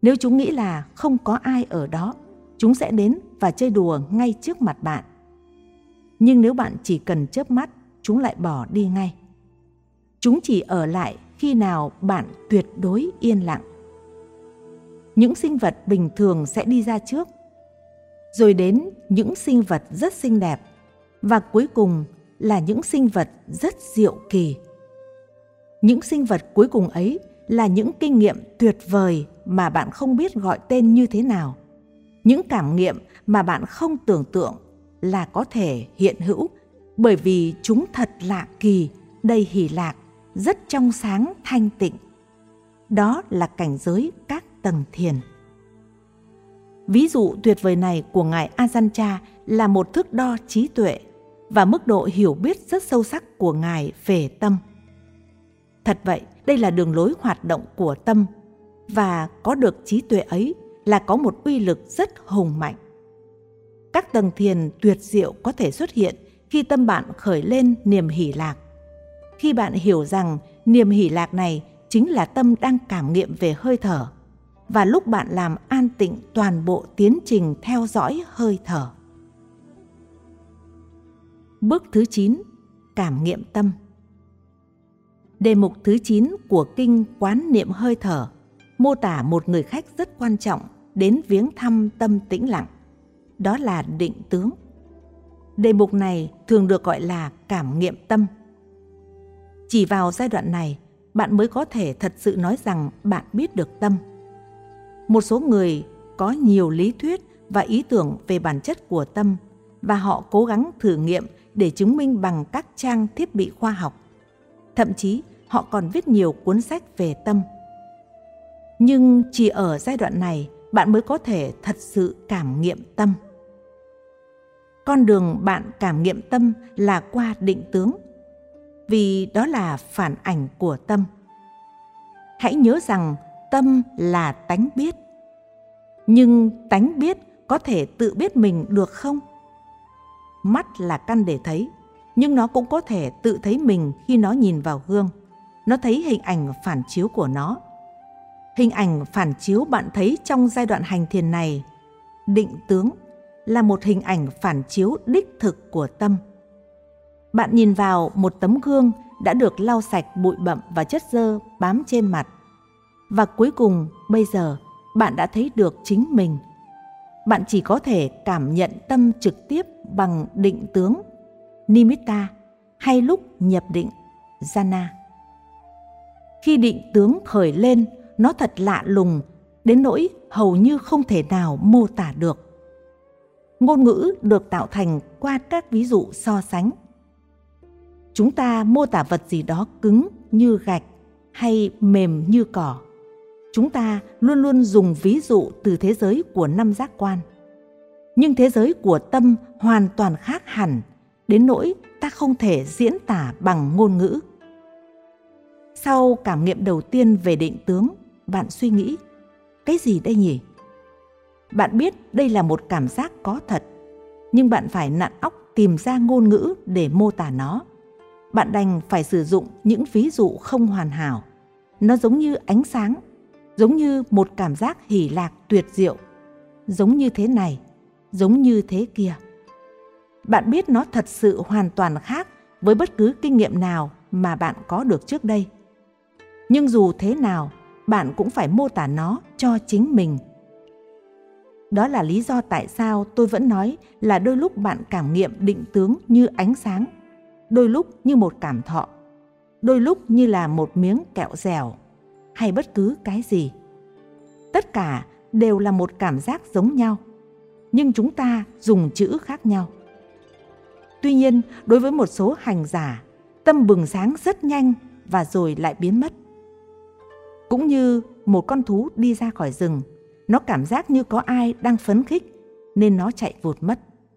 Nếu chúng nghĩ là không có ai ở đó, chúng sẽ đến và chơi đùa ngay trước mặt bạn. Nhưng nếu bạn chỉ cần chớp mắt, chúng lại bỏ đi ngay. Chúng chỉ ở lại khi nào bạn tuyệt đối yên lặng. Những sinh vật bình thường sẽ đi ra trước, rồi đến những sinh vật rất xinh đẹp, và cuối cùng là những sinh vật rất diệu kỳ. Những sinh vật cuối cùng ấy là những kinh nghiệm tuyệt vời mà bạn không biết gọi tên như thế nào. Những cảm nghiệm mà bạn không tưởng tượng là có thể hiện hữu, bởi vì chúng thật lạ kỳ, đầy hỷ lạc, rất trong sáng thanh tịnh. Đó là cảnh giới các tầng thiền. Ví dụ tuyệt vời này của Ngài Ajahn là một thước đo trí tuệ và mức độ hiểu biết rất sâu sắc của Ngài về tâm. Thật vậy, đây là đường lối hoạt động của tâm, và có được trí tuệ ấy là có một uy lực rất hùng mạnh. Các tầng thiền tuyệt diệu có thể xuất hiện khi tâm bạn khởi lên niềm hỷ lạc. Khi bạn hiểu rằng niềm hỷ lạc này chính là tâm đang cảm nghiệm về hơi thở, và lúc bạn làm an tịnh toàn bộ tiến trình theo dõi hơi thở. Bước thứ chín, cảm nghiệm tâm. Đề mục thứ chín của kinh Quán Niệm Hơi Thở mô tả một người khách rất quan trọng đến viếng thăm tâm tĩnh lặng. Đó là định tướng. Đề mục này thường được gọi là cảm nghiệm tâm. Chỉ vào giai đoạn này, bạn mới có thể thật sự nói rằng bạn biết được tâm. Một số người có nhiều lý thuyết và ý tưởng về bản chất của tâm, và họ cố gắng thử nghiệm để chứng minh bằng các trang thiết bị khoa học. Thậm chí, họ còn viết nhiều cuốn sách về tâm. Nhưng chỉ ở giai đoạn này, bạn mới có thể thật sự cảm nghiệm tâm. Con đường bạn cảm nghiệm tâm là qua định tướng, vì đó là phản ảnh của tâm. Hãy nhớ rằng tâm là tánh biết. Nhưng tánh biết có thể tự biết mình được không? Mắt là căn để thấy, nhưng nó cũng có thể tự thấy mình khi nó nhìn vào gương. Nó thấy hình ảnh phản chiếu của nó. Hình ảnh phản chiếu bạn thấy trong giai đoạn hành thiền này, định tướng, là một hình ảnh phản chiếu đích thực của tâm. Bạn nhìn vào một tấm gương đã được lau sạch bụi bặm và chất xơ bám trên mặt. Và cuối cùng, bây giờ, bạn đã thấy được chính mình. Bạn chỉ có thể cảm nhận tâm trực tiếp bằng định tướng, nimitta, hay lúc nhập định, jhana. Khi định tướng khởi lên, nó thật lạ lùng, đến nỗi hầu như không thể nào mô tả được. Ngôn ngữ được tạo thành qua các ví dụ so sánh. Chúng ta mô tả vật gì đó cứng như gạch hay mềm như cỏ. Chúng ta luôn luôn dùng ví dụ từ thế giới của năm giác quan. Nhưng thế giới của tâm hoàn toàn khác hẳn, đến nỗi ta không thể diễn tả bằng ngôn ngữ. Sau cảm nghiệm đầu tiên về định tướng, bạn suy nghĩ, cái gì đây nhỉ? Bạn biết đây là một cảm giác có thật, nhưng bạn phải nặn óc tìm ra ngôn ngữ để mô tả nó. Bạn đành phải sử dụng những ví dụ không hoàn hảo. Nó giống như ánh sáng, giống như một cảm giác hỷ lạc tuyệt diệu, giống như thế này, giống như thế kia. Bạn biết nó thật sự hoàn toàn khác với bất cứ kinh nghiệm nào mà bạn có được trước đây. Nhưng dù thế nào, bạn cũng phải mô tả nó cho chính mình. Đó là lý do tại sao tôi vẫn nói là đôi lúc bạn cảm nghiệm định tướng như ánh sáng, đôi lúc như một cảm thọ, đôi lúc như là một miếng kẹo dẻo, hay bất cứ cái gì. Tất cả đều là một cảm giác giống nhau, nhưng chúng ta dùng chữ khác nhau. Tuy nhiên, đối với một số hành giả, tâm bừng sáng rất nhanh và rồi lại biến mất. Cũng như một con thú đi ra khỏi rừng, nó cảm giác như có ai đang phấn khích nên nó chạy vụt mất.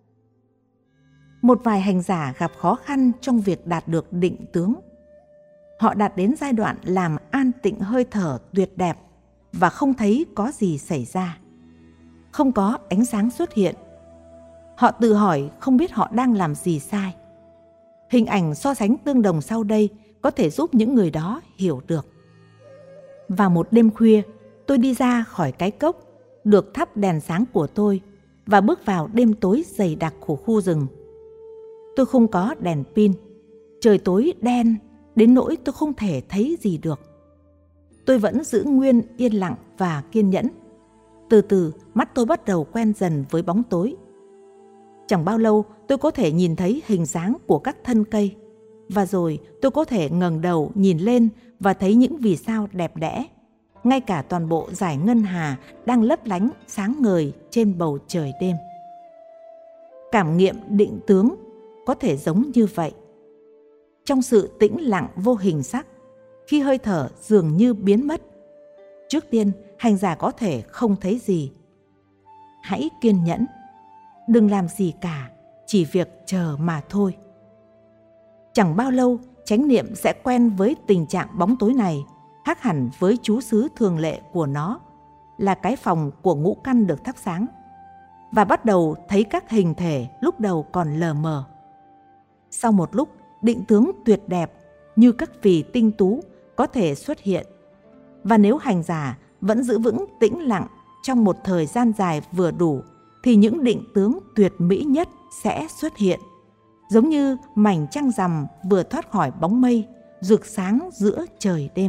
Một vài hành giả gặp khó khăn trong việc đạt được định tướng. Họ đạt đến giai đoạn làm an tịnh hơi thở tuyệt đẹp và không thấy có gì xảy ra. Không có ánh sáng xuất hiện. Họ tự hỏi không biết họ đang làm gì sai. Hình ảnh so sánh tương đồng sau đây có thể giúp những người đó hiểu được. Vào một đêm khuya, tôi đi ra khỏi cái cốc, được thắp đèn sáng của tôi và bước vào đêm tối dày đặc của khu rừng. Tôi không có đèn pin, trời tối đen đến nỗi tôi không thể thấy gì được. Tôi vẫn giữ nguyên yên lặng và kiên nhẫn. Từ từ, mắt tôi bắt đầu quen dần với bóng tối. Chẳng bao lâu tôi có thể nhìn thấy hình dáng của các thân cây, và rồi tôi có thể ngẩng đầu nhìn lên và thấy những vì sao đẹp đẽ, ngay cả toàn bộ dải ngân hà đang lấp lánh sáng ngời trên bầu trời đêm. Cảm nghiệm định tướng có thể giống như vậy. Trong sự tĩnh lặng vô hình sắc, khi hơi thở dường như biến mất, trước tiên hành giả có thể không thấy gì. Hãy kiên nhẫn, đừng làm gì cả, chỉ việc chờ mà thôi. Chẳng bao lâu, chánh niệm sẽ quen với tình trạng bóng tối này, khác hẳn với trú xứ thường lệ của nó, là cái phòng của ngũ căn được thắp sáng, và bắt đầu thấy các hình thể lúc đầu còn lờ mờ. Sau một lúc, định tướng tuyệt đẹp như các vì tinh tú có thể xuất hiện, và nếu hành giả vẫn giữ vững tĩnh lặng trong một thời gian dài vừa đủ, thì những định tướng tuyệt mỹ nhất sẽ xuất hiện, giống như mảnh trăng rằm vừa thoát khỏi bóng mây, rực sáng giữa trời đêm.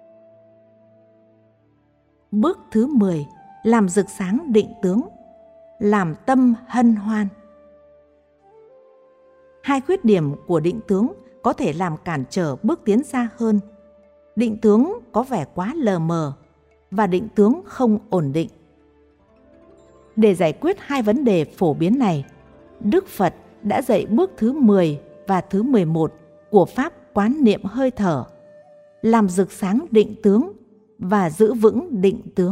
Bước thứ mười, làm rực sáng định tướng, làm tâm hân hoan. Hai khuyết điểm của định tướng có thể làm cản trở bước tiến xa hơn. Định tướng có vẻ quá lờ mờ và định tướng không ổn định. Để giải quyết hai vấn đề phổ biến này, Đức Phật đã dạy bước thứ mười và thứ mười một của pháp quán niệm hơi thở, làm rực sáng định tướng và giữ vững định tướng.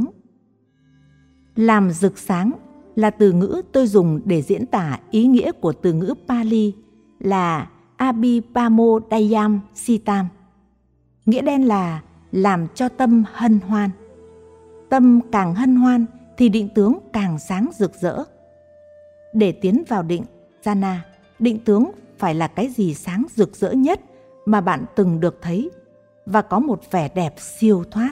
Làm rực sáng là từ ngữ tôi dùng để diễn tả ý nghĩa của từ ngữ Pali là Abhipamodayam Sitam. Nghĩa đen là làm cho tâm hân hoan. Tâm càng hân hoan thì định tướng càng sáng rực rỡ. Để tiến vào định jhana, định tướng phải là cái gì sáng rực rỡ nhất mà bạn từng được thấy và có một vẻ đẹp siêu thoát.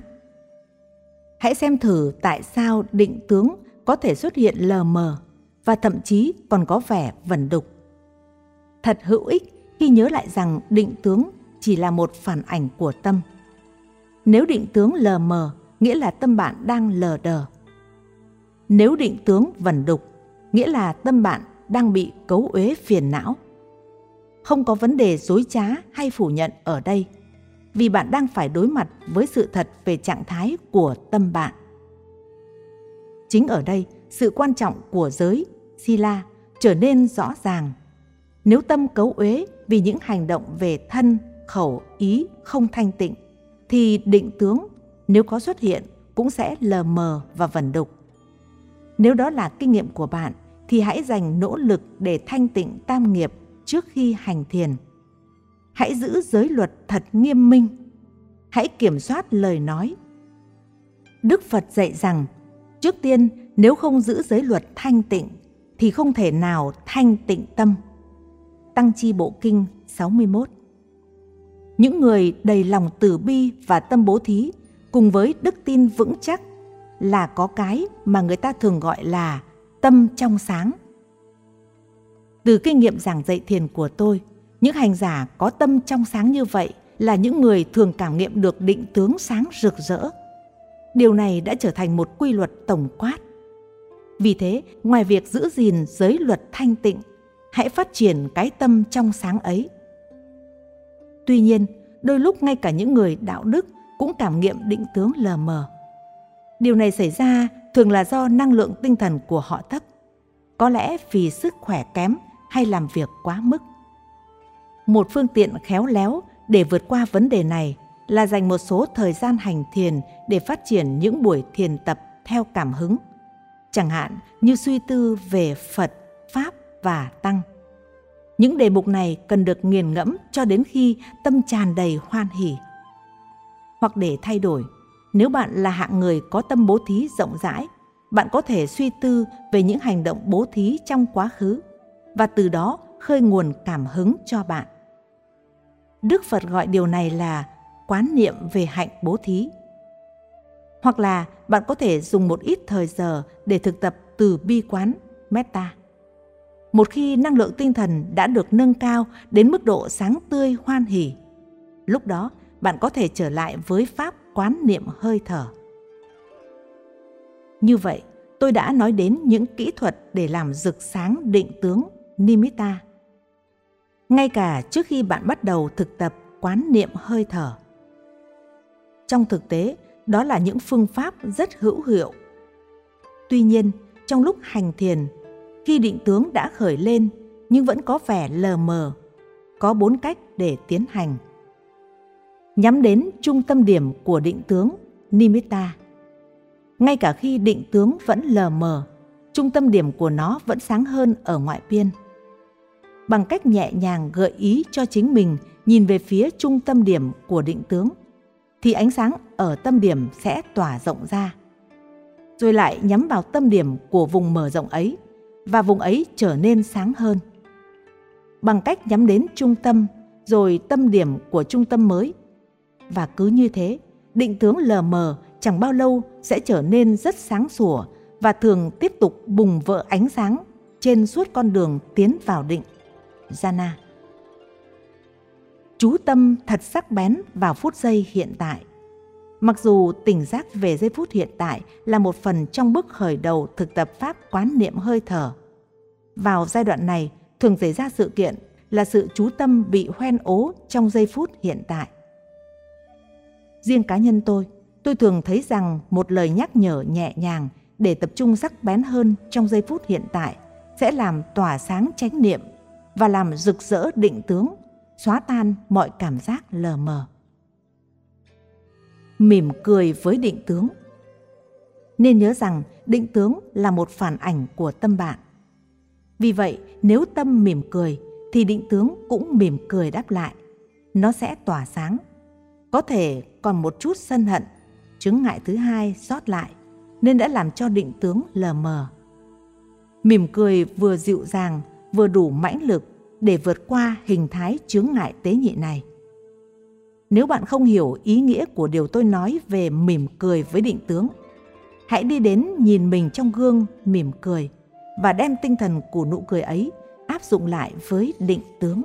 Hãy xem thử tại sao định tướng có thể xuất hiện lờ mờ và thậm chí còn có vẻ vẩn đục. Thật hữu ích khi nhớ lại rằng định tướng chỉ là một phản ảnh của tâm. Nếu định tướng lờ mờ, nghĩa là tâm bạn đang lờ đờ. Nếu định tướng vẩn đục, nghĩa là tâm bạn đang bị cấu uế phiền não. Không có vấn đề dối trá hay phủ nhận ở đây, vì bạn đang phải đối mặt với sự thật về trạng thái của tâm bạn. Chính ở đây, sự quan trọng của giới Sila trở nên rõ ràng. Nếu tâm cấu uế vì những hành động về thân, khẩu, ý không thanh tịnh, thì định tướng nếu có xuất hiện cũng sẽ lờ mờ và vẩn đục. Nếu đó là kinh nghiệm của bạn, thì hãy dành nỗ lực để thanh tịnh tam nghiệp trước khi hành thiền. Hãy giữ giới luật thật nghiêm minh. Hãy kiểm soát lời nói. Đức Phật dạy rằng, trước tiên nếu không giữ giới luật thanh tịnh, thì không thể nào thanh tịnh tâm. Tăng Chi Bộ Kinh sáu mươi mốt. Những người đầy lòng từ bi và tâm bố thí cùng với đức tin vững chắc là có cái mà người ta thường gọi là tâm trong sáng. Từ kinh nghiệm giảng dạy thiền của tôi, những hành giả có tâm trong sáng như vậy là những người thường cảm nghiệm được định tướng sáng rực rỡ. Điều này đã trở thành một quy luật tổng quát. Vì thế, ngoài việc giữ gìn giới luật thanh tịnh, hãy phát triển cái tâm trong sáng ấy. Tuy nhiên, đôi lúc ngay cả những người đạo đức cũng cảm nghiệm định tướng lờ mờ. Điều này xảy ra thường là do năng lượng tinh thần của họ thấp, có lẽ vì sức khỏe kém hay làm việc quá mức. Một phương tiện khéo léo để vượt qua vấn đề này là dành một số thời gian hành thiền để phát triển những buổi thiền tập theo cảm hứng, chẳng hạn như suy tư về Phật, Pháp và Tăng. Những đề mục này cần được nghiền ngẫm cho đến khi tâm tràn đầy hoan hỉ. Hoặc để thay đổi, nếu bạn là hạng người có tâm bố thí rộng rãi, bạn có thể suy tư về những hành động bố thí trong quá khứ và từ đó khơi nguồn cảm hứng cho bạn. Đức Phật gọi điều này là quán niệm về hạnh bố thí. Hoặc là bạn có thể dùng một ít thời giờ để thực tập từ bi quán, metta. Một khi năng lượng tinh thần đã được nâng cao đến mức độ sáng tươi hoan hỉ, lúc đó bạn có thể trở lại với pháp quán niệm hơi thở. Như vậy, tôi đã nói đến những kỹ thuật để làm rực sáng định tướng nimitta. Ngay cả trước khi bạn bắt đầu thực tập quán niệm hơi thở. Trong thực tế, đó là những phương pháp rất hữu hiệu. Tuy nhiên, trong lúc hành thiền, khi định tướng đã khởi lên nhưng vẫn có vẻ lờ mờ, có bốn cách để tiến hành. Nhắm đến trung tâm điểm của định tướng nimitta. Ngay cả khi định tướng vẫn lờ mờ, trung tâm điểm của nó vẫn sáng hơn ở ngoại biên. Bằng cách nhẹ nhàng gợi ý cho chính mình nhìn về phía trung tâm điểm của định tướng, thì ánh sáng ở tâm điểm sẽ tỏa rộng ra. Rồi lại nhắm vào tâm điểm của vùng mở rộng ấy, và vùng ấy trở nên sáng hơn. Bằng cách nhắm đến trung tâm, rồi tâm điểm của trung tâm mới. Và cứ như thế, định tướng lờ mờ chẳng bao lâu sẽ trở nên rất sáng sủa và thường tiếp tục bùng vỡ ánh sáng trên suốt con đường tiến vào định, jhana. Chú tâm thật sắc bén vào phút giây hiện tại. Mặc dù tỉnh giác về giây phút hiện tại là một phần trong bước khởi đầu thực tập pháp quán niệm hơi thở, vào giai đoạn này thường xảy ra sự kiện là sự chú tâm bị hoen ố trong giây phút hiện tại. Riêng cá nhân tôi, tôi thường thấy rằng một lời nhắc nhở nhẹ nhàng để tập trung sắc bén hơn trong giây phút hiện tại sẽ làm tỏa sáng chánh niệm và làm rực rỡ định tướng, xóa tan mọi cảm giác lờ mờ. Mỉm cười với định tướng. Nên nhớ rằng định tướng là một phản ảnh của tâm bạn. Vì vậy, nếu tâm mỉm cười thì định tướng cũng mỉm cười đáp lại. Nó sẽ tỏa sáng. Có thể còn một chút sân hận, chướng ngại thứ hai sót lại, nên đã làm cho định tướng lờ mờ. Mỉm cười vừa dịu dàng, vừa đủ mãnh lực để vượt qua hình thái chướng ngại tế nhị này. Nếu bạn không hiểu ý nghĩa của điều tôi nói về mỉm cười với định tướng, hãy đi đến nhìn mình trong gương mỉm cười và đem tinh thần của nụ cười ấy áp dụng lại với định tướng.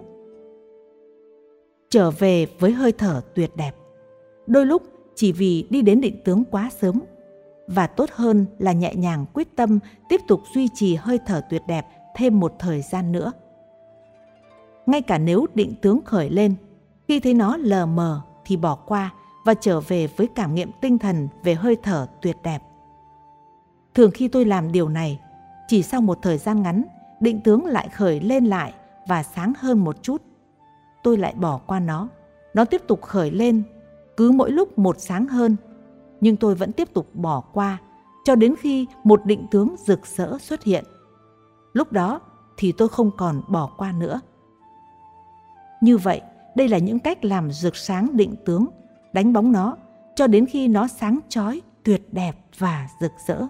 Trở về với hơi thở tuyệt đẹp. Đôi lúc chỉ vì đi đến định tướng quá sớm, và tốt hơn là nhẹ nhàng quyết tâm tiếp tục duy trì hơi thở tuyệt đẹp thêm một thời gian nữa. Ngay cả nếu định tướng khởi lên, khi thấy nó lờ mờ thì bỏ qua và trở về với cảm nghiệm tinh thần về hơi thở tuyệt đẹp. Thường khi tôi làm điều này, chỉ sau một thời gian ngắn, định tướng lại khởi lên lại và sáng hơn một chút. Tôi lại bỏ qua nó. Nó tiếp tục khởi lên, cứ mỗi lúc một sáng hơn. Nhưng tôi vẫn tiếp tục bỏ qua, cho đến khi một định tướng rực rỡ xuất hiện. Lúc đó thì tôi không còn bỏ qua nữa. Như vậy, đây là những cách làm rực sáng định tướng, đánh bóng nó, cho đến khi nó sáng chói, tuyệt đẹp và rực rỡ.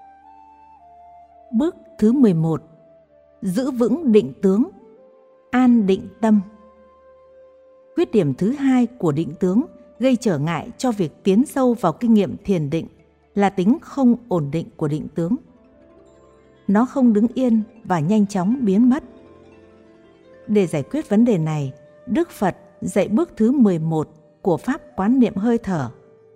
Bước thứ mười một. Giữ vững định tướng, an định tâm. Khuyết điểm thứ hai của định tướng gây trở ngại cho việc tiến sâu vào kinh nghiệm thiền định là tính không ổn định của định tướng. Nó không đứng yên và nhanh chóng biến mất. Để giải quyết vấn đề này, Đức Phật dạy bước thứ mười một của pháp quán niệm hơi thở,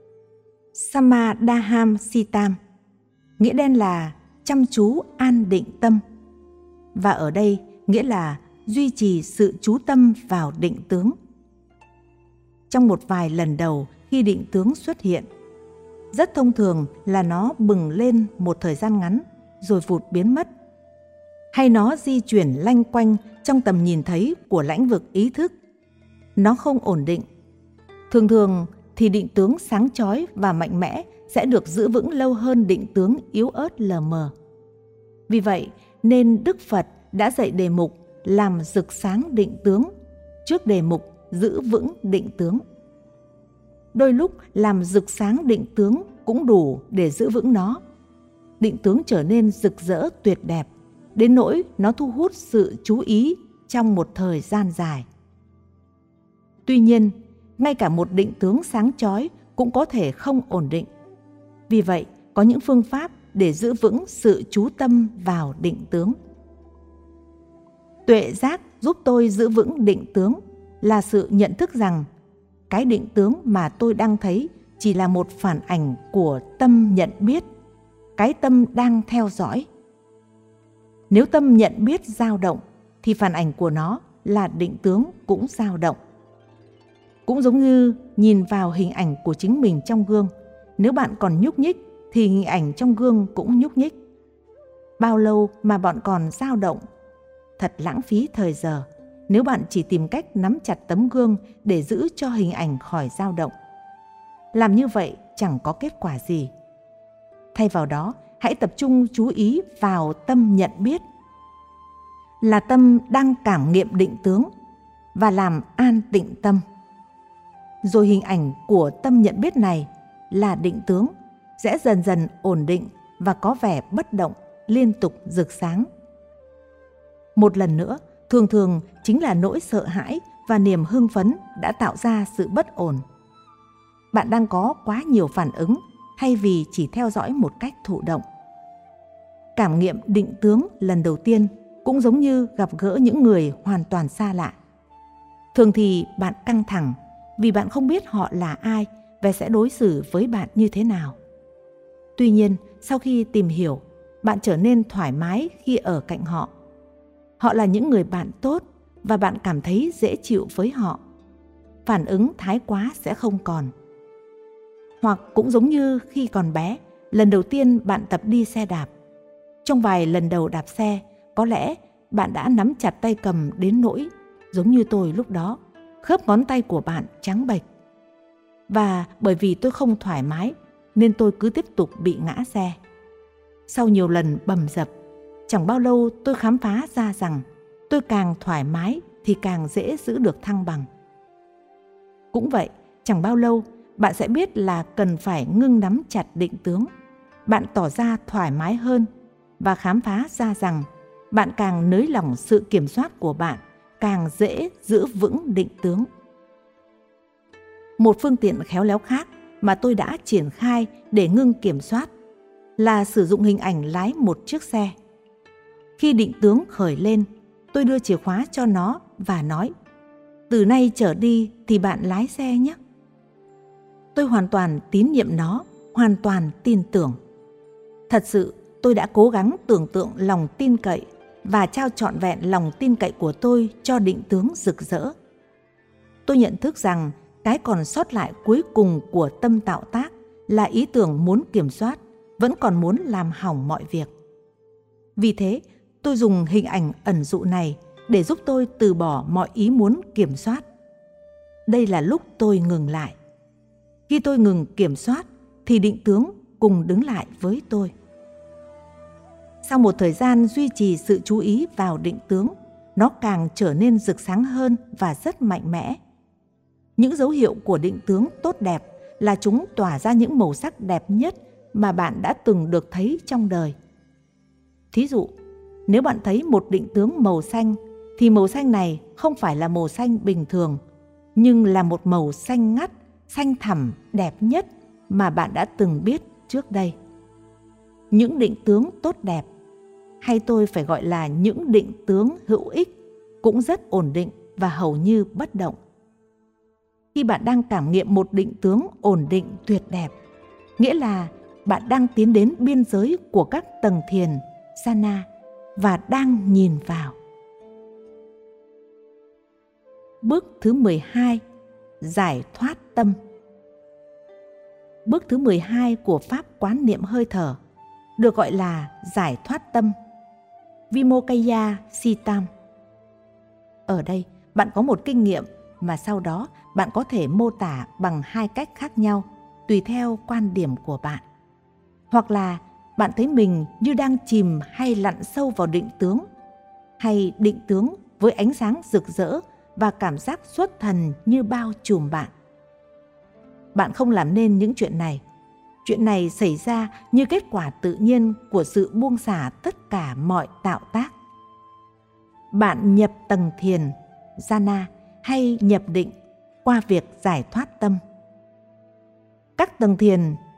Samadham Sitam, nghĩa đen là chăm chú an định tâm. Và ở đây nghĩa là duy trì sự chú tâm vào định tướng. Trong một vài lần đầu khi định tướng xuất hiện, rất thông thường là nó bừng lên một thời gian ngắn rồi vụt biến mất. Hay nó di chuyển lanh quanh trong tầm nhìn thấy của lãnh vực ý thức. Nó không ổn định. Thường thường thì định tướng sáng chói và mạnh mẽ sẽ được giữ vững lâu hơn định tướng yếu ớt lờ mờ. Vì vậy nên Đức Phật đã dạy đề mục làm rực sáng định tướng trước đề mục giữ vững định tướng. Đôi lúc làm rực sáng định tướng cũng đủ để giữ vững nó. Định tướng trở nên rực rỡ tuyệt đẹp, đến nỗi nó thu hút sự chú ý trong một thời gian dài. Tuy nhiên, ngay cả một định tướng sáng chói cũng có thể không ổn định. Vì vậy, có những phương pháp để giữ vững sự chú tâm vào định tướng. Tuệ giác giúp tôi giữ vững định tướng là sự nhận thức rằng cái định tướng mà tôi đang thấy chỉ là một phản ảnh của tâm nhận biết, cái tâm đang theo dõi. Nếu tâm nhận biết dao động, thì phản ảnh của nó là định tướng cũng dao động. Cũng giống như nhìn vào hình ảnh của chính mình trong gương, nếu bạn còn nhúc nhích, thì hình ảnh trong gương cũng nhúc nhích. Bao lâu mà bạn còn dao động? Thật lãng phí thời giờ nếu bạn chỉ tìm cách nắm chặt tấm gương để giữ cho hình ảnh khỏi dao động. Làm như vậy chẳng có kết quả gì. Thay vào đó, hãy tập trung chú ý vào tâm nhận biết, là tâm đang cảm nghiệm định tướng, và làm an tịnh tâm. Rồi hình ảnh của tâm nhận biết này là định tướng sẽ dần dần ổn định và có vẻ bất động, liên tục rực sáng. Một lần nữa, thường thường chính là nỗi sợ hãi và niềm hưng phấn đã tạo ra sự bất ổn. Bạn đang có quá nhiều phản ứng thay vì chỉ theo dõi một cách thụ động. Cảm nghiệm định tướng lần đầu tiên cũng giống như gặp gỡ những người hoàn toàn xa lạ. Thường thì bạn căng thẳng vì bạn không biết họ là ai và sẽ đối xử với bạn như thế nào. Tuy nhiên, sau khi tìm hiểu, bạn trở nên thoải mái khi ở cạnh họ. Họ là những người bạn tốt và bạn cảm thấy dễ chịu với họ. Phản ứng thái quá sẽ không còn. Hoặc cũng giống như khi còn bé, lần đầu tiên bạn tập đi xe đạp. Trong vài lần đầu đạp xe, có lẽ bạn đã nắm chặt tay cầm đến nỗi, giống như tôi lúc đó, khớp ngón tay của bạn trắng bệch. Và bởi vì tôi không thoải mái nên tôi cứ tiếp tục bị ngã xe. Sau nhiều lần bầm dập, chẳng bao lâu tôi khám phá ra rằng tôi càng thoải mái thì càng dễ giữ được thăng bằng. Cũng vậy, chẳng bao lâu bạn sẽ biết là cần phải ngưng nắm chặt định tướng. Bạn tỏ ra thoải mái hơn và khám phá ra rằng bạn càng nới lỏng sự kiểm soát của bạn, càng dễ giữ vững định tướng. Một phương tiện khéo léo khác mà tôi đã triển khai để ngưng kiểm soát là sử dụng hình ảnh lái một chiếc xe. Khi định tướng khởi lên, tôi đưa chìa khóa cho nó và nói: từ nay trở đi thì bạn lái xe nhé. Tôi hoàn toàn tín nhiệm nó, hoàn toàn tin tưởng. Thật sự, tôi đã cố gắng tưởng tượng lòng tin cậy và trao trọn vẹn lòng tin cậy của tôi cho định tướng rực rỡ. Tôi nhận thức rằng cái còn sót lại cuối cùng của tâm tạo tác là ý tưởng muốn kiểm soát, vẫn còn muốn làm hỏng mọi việc. Vì thế, tôi dùng hình ảnh ẩn dụ này để giúp tôi từ bỏ mọi ý muốn kiểm soát. Đây là lúc tôi ngừng lại. Khi tôi ngừng kiểm soát, thì định tướng cùng đứng lại với tôi. Sau một thời gian duy trì sự chú ý vào định tướng, nó càng trở nên rực sáng hơn và rất mạnh mẽ. Những dấu hiệu của định tướng tốt đẹp là chúng tỏa ra những màu sắc đẹp nhất mà bạn đã từng được thấy trong đời. Thí dụ, nếu bạn thấy một định tướng màu xanh, thì màu xanh này không phải là màu xanh bình thường, nhưng là một màu xanh ngắt, xanh thẳm đẹp nhất mà bạn đã từng biết trước đây. Những định tướng tốt đẹp, hay tôi phải gọi là những định tướng hữu ích, cũng rất ổn định và hầu như bất động. Khi bạn đang cảm nghiệm một định tướng ổn định tuyệt đẹp, nghĩa là bạn đang tiến đến biên giới của các tầng thiền, jhana, và đang nhìn vào. Bước thứ mười hai, giải thoát tâm. Bước thứ mười hai của pháp quán niệm hơi thở được gọi là giải thoát tâm, Vimokkaya Sitam. Ở đây, bạn có một kinh nghiệm mà sau đó bạn có thể mô tả bằng hai cách khác nhau tùy theo quan điểm của bạn. Hoặc là bạn thấy mình như đang chìm hay lặn sâu vào định tướng, hay định tướng với ánh sáng rực rỡ và cảm giác xuất thần như bao trùm bạn. Bạn không làm nên những chuyện này. Chuyện này xảy ra như kết quả tự nhiên của sự buông xả tất cả mọi tạo tác. Bạn nhập tầng thiền, jhana hay nhập định qua việc giải thoát tâm. Các tầng thiền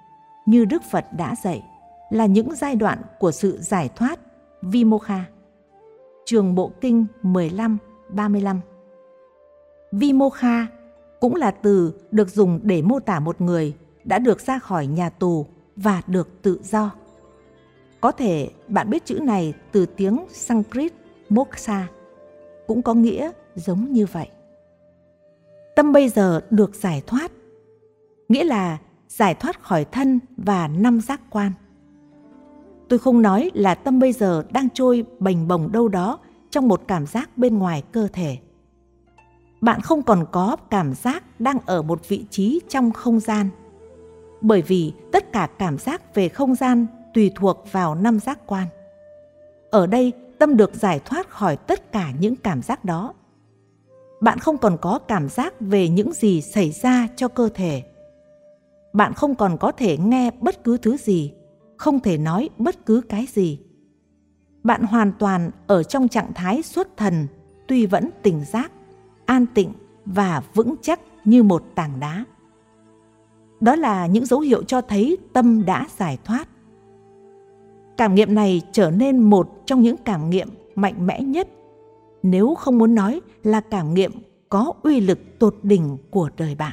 như Đức Phật đã dạy, là những giai đoạn của sự giải thoát Vimokha. Trường Bộ Kinh mười lăm ba mươi lăm. Vimokha cũng là từ được dùng để mô tả một người đã được ra khỏi nhà tù và được tự do. Có thể bạn biết chữ này từ tiếng Sanskrit moksha, cũng có nghĩa giống như vậy. Tâm bây giờ được giải thoát, nghĩa là giải thoát khỏi thân và năm giác quan. Tôi không nói là tâm bây giờ đang trôi bềnh bồng đâu đó trong một cảm giác bên ngoài cơ thể. Bạn không còn có cảm giác đang ở một vị trí trong không gian, bởi vì tất cả cảm giác về không gian tùy thuộc vào năm giác quan. Ở đây, tâm được giải thoát khỏi tất cả những cảm giác đó. Bạn không còn có cảm giác về những gì xảy ra cho cơ thể. Bạn không còn có thể nghe bất cứ thứ gì, không thể nói bất cứ cái gì. Bạn hoàn toàn ở trong trạng thái xuất thần, tuy vẫn tỉnh giác, an tịnh và vững chắc như một tảng đá. Đó là những dấu hiệu cho thấy tâm đã giải thoát. Cảm nghiệm này trở nên một trong những cảm nghiệm mạnh mẽ nhất, nếu không muốn nói là cảm nghiệm có uy lực tột đỉnh của đời bạn.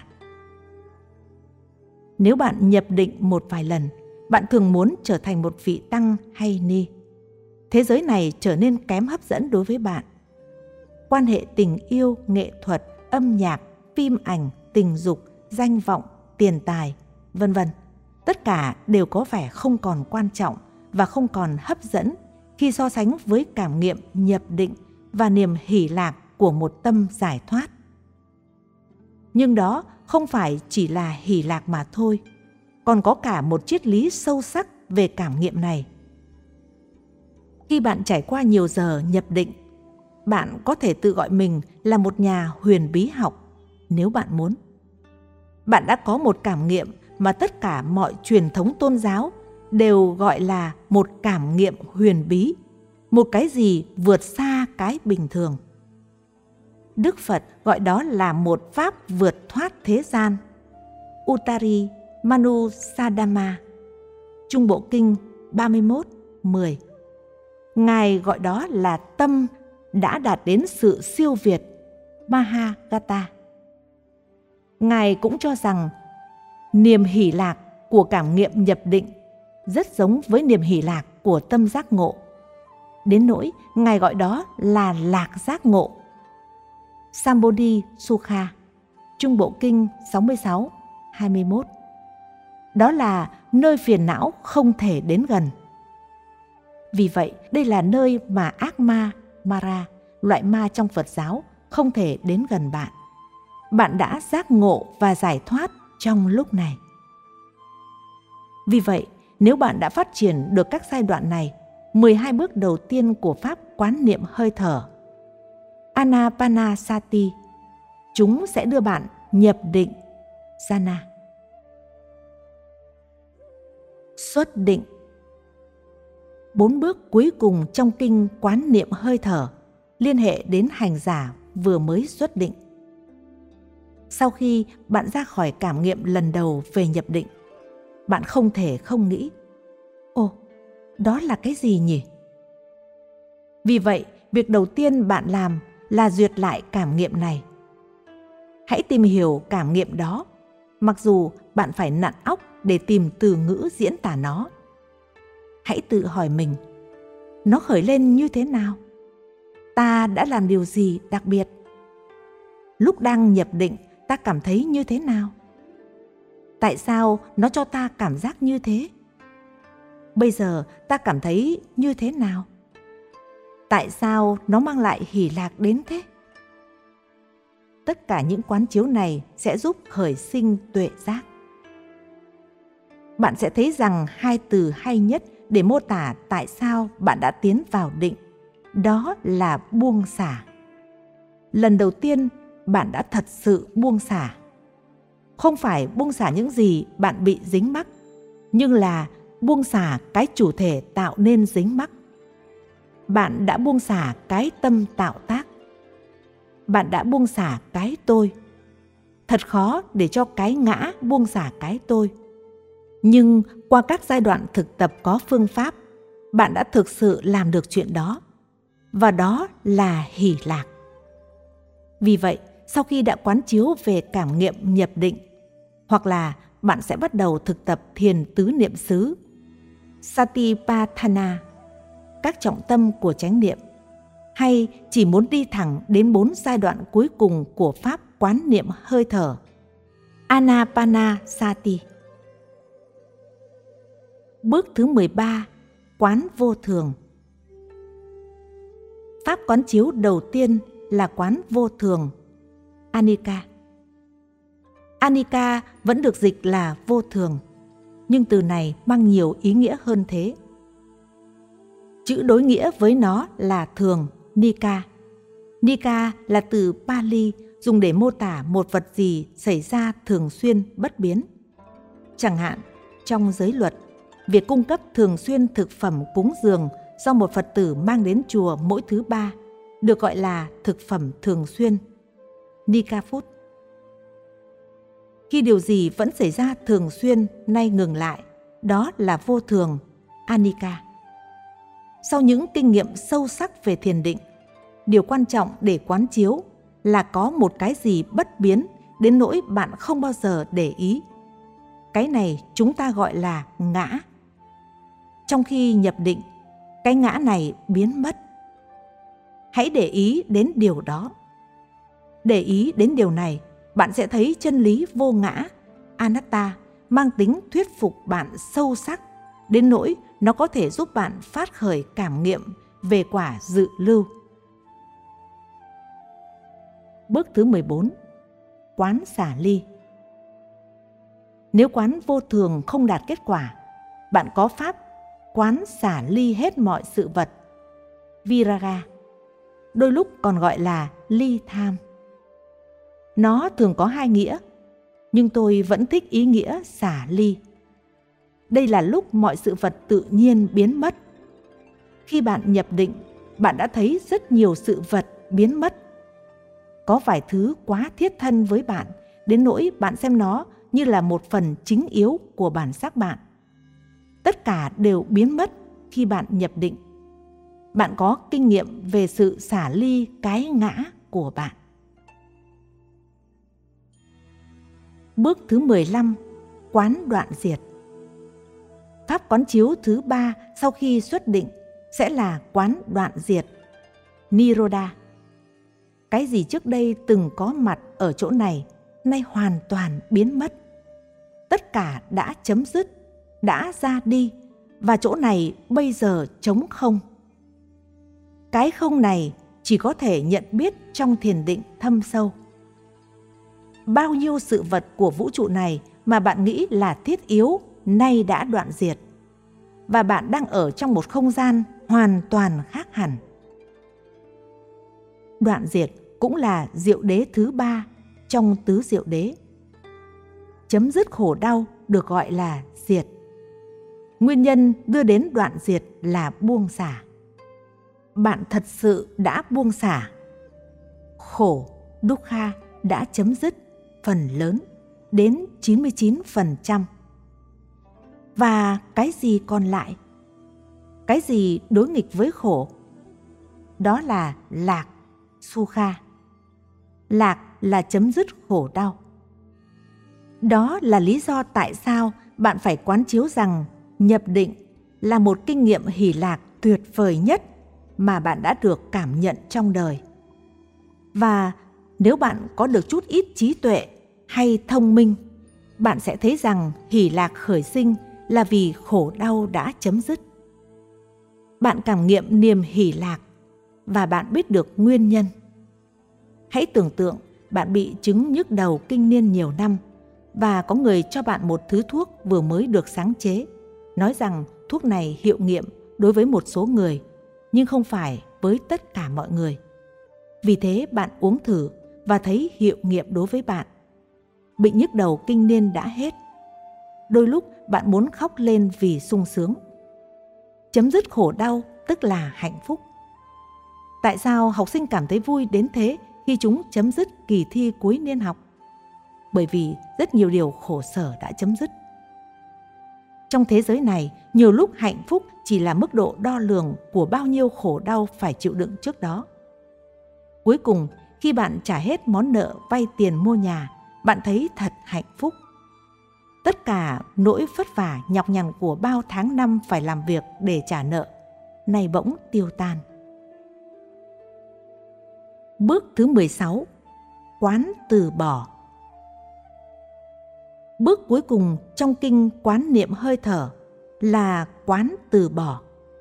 Nếu bạn nhập định một vài lần, bạn thường muốn trở thành một vị tăng hay ni. Thế giới này trở nên kém hấp dẫn đối với bạn. Quan hệ tình yêu, nghệ thuật, âm nhạc, phim ảnh, tình dục, danh vọng, tiền tài, vân vân, tất cả đều có vẻ không còn quan trọng và không còn hấp dẫn khi so sánh với cảm nghiệm nhập định và niềm hỷ lạc của một tâm giải thoát. Nhưng đó không phải chỉ là hỷ lạc mà thôi, còn có cả một triết lý sâu sắc về cảm nghiệm này. Khi bạn trải qua nhiều giờ nhập định, bạn có thể tự gọi mình là một nhà huyền bí học nếu bạn muốn. Bạn đã có một cảm nghiệm mà tất cả mọi truyền thống tôn giáo đều gọi là một cảm nghiệm huyền bí, một cái gì vượt xa cái bình thường. Đức Phật gọi đó là một pháp vượt thoát thế gian, Uttari Manusadama, Trung Bộ Kinh ba mươi mốt mười. Ngài gọi đó là tâm đã đạt đến sự siêu việt, Mahagata. Ngài cũng cho rằng niềm hỷ lạc của cảm nghiệm nhập định rất giống với niềm hỷ lạc của tâm giác ngộ. Đến nỗi Ngài gọi đó là lạc giác ngộ, Sambodhi Sukha, Trung Bộ Kinh sáu mươi sáu hai mươi mốt. Đó là nơi phiền não không thể đến gần. Vì vậy, đây là nơi mà ác ma, Mara, loại ma trong Phật giáo, không thể đến gần bạn. Bạn đã giác ngộ và giải thoát trong lúc này. Vì vậy, nếu bạn đã phát triển được các giai đoạn này, mười hai bước đầu tiên của pháp quán niệm hơi thở, Anapanasati, chúng sẽ đưa bạn nhập định, jhana. Xuất định. Bốn bước cuối cùng trong kinh quán niệm hơi thở liên hệ đến hành giả vừa mới xuất định. Sau khi bạn ra khỏi cảm nghiệm lần đầu về nhập định, bạn không thể không nghĩ, ồ, đó là cái gì nhỉ? Vì vậy, việc đầu tiên bạn làm là duyệt lại cảm nghiệm này. Hãy tìm hiểu cảm nghiệm đó, mặc dù bạn phải nặn óc để tìm từ ngữ diễn tả nó. Hãy tự hỏi mình, nó khởi lên như thế nào? Ta đã làm điều gì đặc biệt? Lúc đang nhập định, ta cảm thấy như thế nào? Tại sao nó cho ta cảm giác như thế? Bây giờ ta cảm thấy như thế nào? Tại sao nó mang lại hỷ lạc đến thế? Tất cả những quán chiếu này sẽ giúp khởi sinh tuệ giác. Bạn sẽ thấy rằng hai từ hay nhất để mô tả tại sao bạn đã tiến vào định, đó là buông xả. Lần đầu tiên, bạn đã thật sự buông xả. Không phải buông xả những gì bạn bị dính mắc, nhưng là buông xả cái chủ thể tạo nên dính mắc. Bạn đã buông xả cái tâm tạo tác. Bạn đã buông xả cái tôi. Thật khó để cho cái ngã buông xả cái tôi. Nhưng qua các giai đoạn thực tập có phương pháp, bạn đã thực sự làm được chuyện đó. Và đó là hỷ lạc. Vì vậy, sau khi đã quán chiếu về cảm nghiệm nhập định, hoặc là bạn sẽ bắt đầu thực tập thiền tứ niệm xứ, Satipatthana, các trọng tâm của chánh niệm, hay chỉ muốn đi thẳng đến bốn giai đoạn cuối cùng của pháp quán niệm hơi thở, Anapanasati. Bước thứ mười ba, quán vô thường. Pháp quán chiếu đầu tiên là quán vô thường, Anicca. Anicca vẫn được dịch là vô thường, nhưng từ này mang nhiều ý nghĩa hơn thế. Chữ đối nghĩa với nó là thường, Nika. Nika là từ Pali dùng để mô tả một vật gì xảy ra thường xuyên bất biến. Chẳng hạn, trong giới luật, việc cung cấp thường xuyên thực phẩm cúng dường do một Phật tử mang đến chùa mỗi thứ ba được gọi là thực phẩm thường xuyên, Nika Food. Khi điều gì vẫn xảy ra thường xuyên nay ngừng lại, đó là vô thường, Anicca. Sau những kinh nghiệm sâu sắc về thiền định, điều quan trọng để quán chiếu là có một cái gì bất biến đến nỗi bạn không bao giờ để ý. Cái này chúng ta gọi là ngã. Trong khi nhập định, cái ngã này biến mất. Hãy để ý đến điều đó. Để ý đến điều này, bạn sẽ thấy chân lý vô ngã, Anatta, mang tính thuyết phục bạn sâu sắc, đến nỗi nó có thể giúp bạn phát khởi cảm nghiệm về quả dự lưu. Bước thứ mười bốn, quán xả ly. Nếu quán vô thường không đạt kết quả, bạn có pháp quán xả ly hết mọi sự vật, Viraga, đôi lúc còn gọi là ly tham. Nó thường có hai nghĩa, nhưng tôi vẫn thích ý nghĩa xả ly. Đây là lúc mọi sự vật tự nhiên biến mất. Khi bạn nhập định, bạn đã thấy rất nhiều sự vật biến mất. Có vài thứ quá thiết thân với bạn, đến nỗi bạn xem nó như là một phần chính yếu của bản sắc bạn. Tất cả đều biến mất khi bạn nhập định. Bạn có kinh nghiệm về sự xả ly cái ngã của bạn. Bước thứ mười lăm, quán đoạn diệt. Pháp quán chiếu thứ ba sau khi xuất định sẽ là quán đoạn diệt, Nirodha. Cái gì trước đây từng có mặt ở chỗ này, nay hoàn toàn biến mất. Tất cả đã chấm dứt, đã ra đi, và chỗ này bây giờ trống không. Cái không này chỉ có thể nhận biết trong thiền định thâm sâu. Bao nhiêu sự vật của vũ trụ này mà bạn nghĩ là thiết yếu nay đã đoạn diệt, và bạn đang ở trong một không gian hoàn toàn khác hẳn. Đoạn diệt cũng là diệu đế thứ ba trong tứ diệu đế. Chấm dứt khổ đau được gọi là diệt. Nguyên nhân đưa đến đoạn diệt là buông xả. Bạn thật sự đã buông xả. Khổ, dukkha đã chấm dứt phần lớn, đến chín mươi chín phần trăm. Và cái gì còn lại? Cái gì đối nghịch với khổ? Đó là lạc, sukha. Lạc là chấm dứt khổ đau. Đó là lý do tại sao bạn phải quán chiếu rằng nhập định là một kinh nghiệm hỷ lạc tuyệt vời nhất mà bạn đã được cảm nhận trong đời. Và nếu bạn có được chút ít trí tuệ hay thông minh, bạn sẽ thấy rằng hỷ lạc khởi sinh là vì khổ đau đã chấm dứt. Bạn cảm nghiệm niềm hỷ lạc và bạn biết được nguyên nhân. Hãy tưởng tượng bạn bị chứng nhức đầu kinh niên nhiều năm và có người cho bạn một thứ thuốc vừa mới được sáng chế, nói rằng thuốc này hiệu nghiệm đối với một số người, nhưng không phải với tất cả mọi người. Vì thế bạn uống thử và thấy hiệu nghiệm đối với bạn. Bệnh nhức đầu kinh niên đã hết. Đôi lúc bạn muốn khóc lên vì sung sướng. Chấm dứt khổ đau tức là hạnh phúc. Tại sao học sinh cảm thấy vui đến thế khi chúng chấm dứt kỳ thi cuối niên học? Bởi vì rất nhiều điều khổ sở đã chấm dứt. Trong thế giới này, nhiều lúc hạnh phúc chỉ là mức độ đo lường của bao nhiêu khổ đau phải chịu đựng trước đó. Cuối cùng, khi bạn trả hết món nợ vay tiền mua nhà, bạn thấy thật hạnh phúc. Tất cả nỗi vất vả nhọc nhằn của bao tháng năm phải làm việc để trả nợ, nay bỗng tiêu tan. Bước thứ mười sáu. Quán từ bỏ. Bước cuối cùng trong kinh quán niệm hơi thở là quán từ bỏ.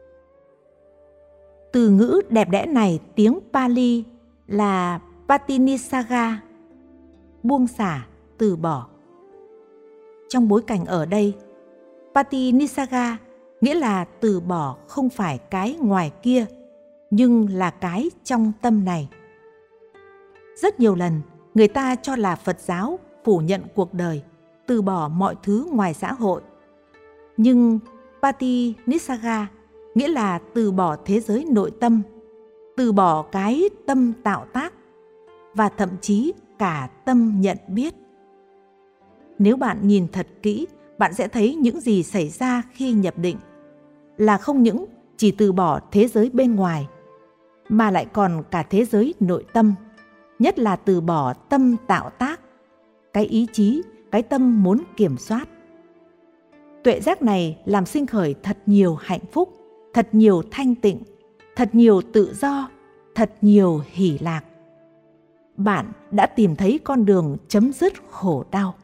Từ ngữ đẹp đẽ này tiếng Pali là Patinissaga, buông xả, từ bỏ. Trong bối cảnh ở đây, Patinissaga nghĩa là từ bỏ không phải cái ngoài kia, nhưng là cái trong tâm này. Rất nhiều lần, người ta cho là Phật giáo phủ nhận cuộc đời, từ bỏ mọi thứ ngoài xã hội. Nhưng Patinissaga nghĩa là từ bỏ thế giới nội tâm, từ bỏ cái tâm tạo tác và thậm chí cả tâm nhận biết. Nếu bạn nhìn thật kỹ, bạn sẽ thấy những gì xảy ra khi nhập định là không những chỉ từ bỏ thế giới bên ngoài, mà lại còn cả thế giới nội tâm, nhất là từ bỏ tâm tạo tác, cái ý chí, cái tâm muốn kiểm soát. Tuệ giác này làm sinh khởi thật nhiều hạnh phúc, thật nhiều thanh tịnh, thật nhiều tự do, thật nhiều hỷ lạc. Bạn đã tìm thấy con đường chấm dứt khổ đau.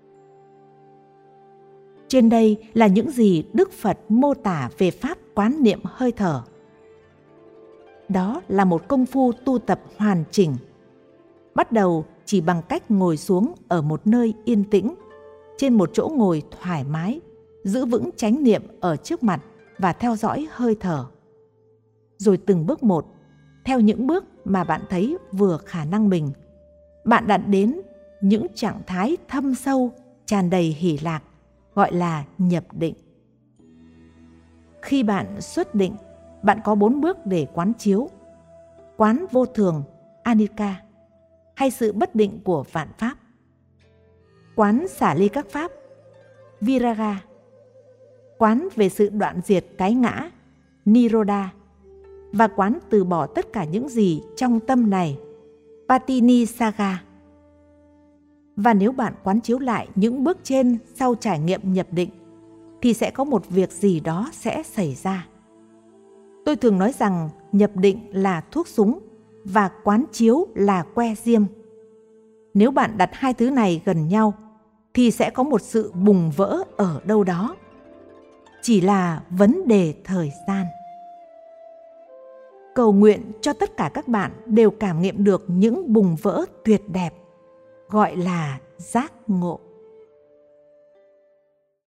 Trên đây là những gì Đức Phật mô tả về pháp quán niệm hơi thở. Đó là một công phu tu tập hoàn chỉnh, bắt đầu chỉ bằng cách ngồi xuống ở một nơi yên tĩnh, trên một chỗ ngồi thoải mái, giữ vững chánh niệm ở trước mặt và theo dõi hơi thở. Rồi từng bước một, theo những bước mà bạn thấy vừa khả năng mình, bạn đạt đến những trạng thái thâm sâu, tràn đầy hỷ lạc, gọi là nhập định. Khi bạn xuất định, bạn có bốn bước để quán chiếu: quán vô thường, anicca, hay sự bất định của vạn pháp; quán xả ly các pháp, viraga; quán về sự đoạn diệt cái ngã, nirodha; và quán từ bỏ tất cả những gì trong tâm này, patinissaga. Và nếu bạn quán chiếu lại những bước trên sau trải nghiệm nhập định, thì sẽ có một việc gì đó sẽ xảy ra. Tôi thường nói rằng nhập định là thuốc súng và quán chiếu là que diêm. Nếu bạn đặt hai thứ này gần nhau, thì sẽ có một sự bùng vỡ ở đâu đó. Chỉ là vấn đề thời gian. Cầu nguyện cho tất cả các bạn đều cảm nghiệm được những bùng vỡ tuyệt đẹp, gọi là giác ngộ.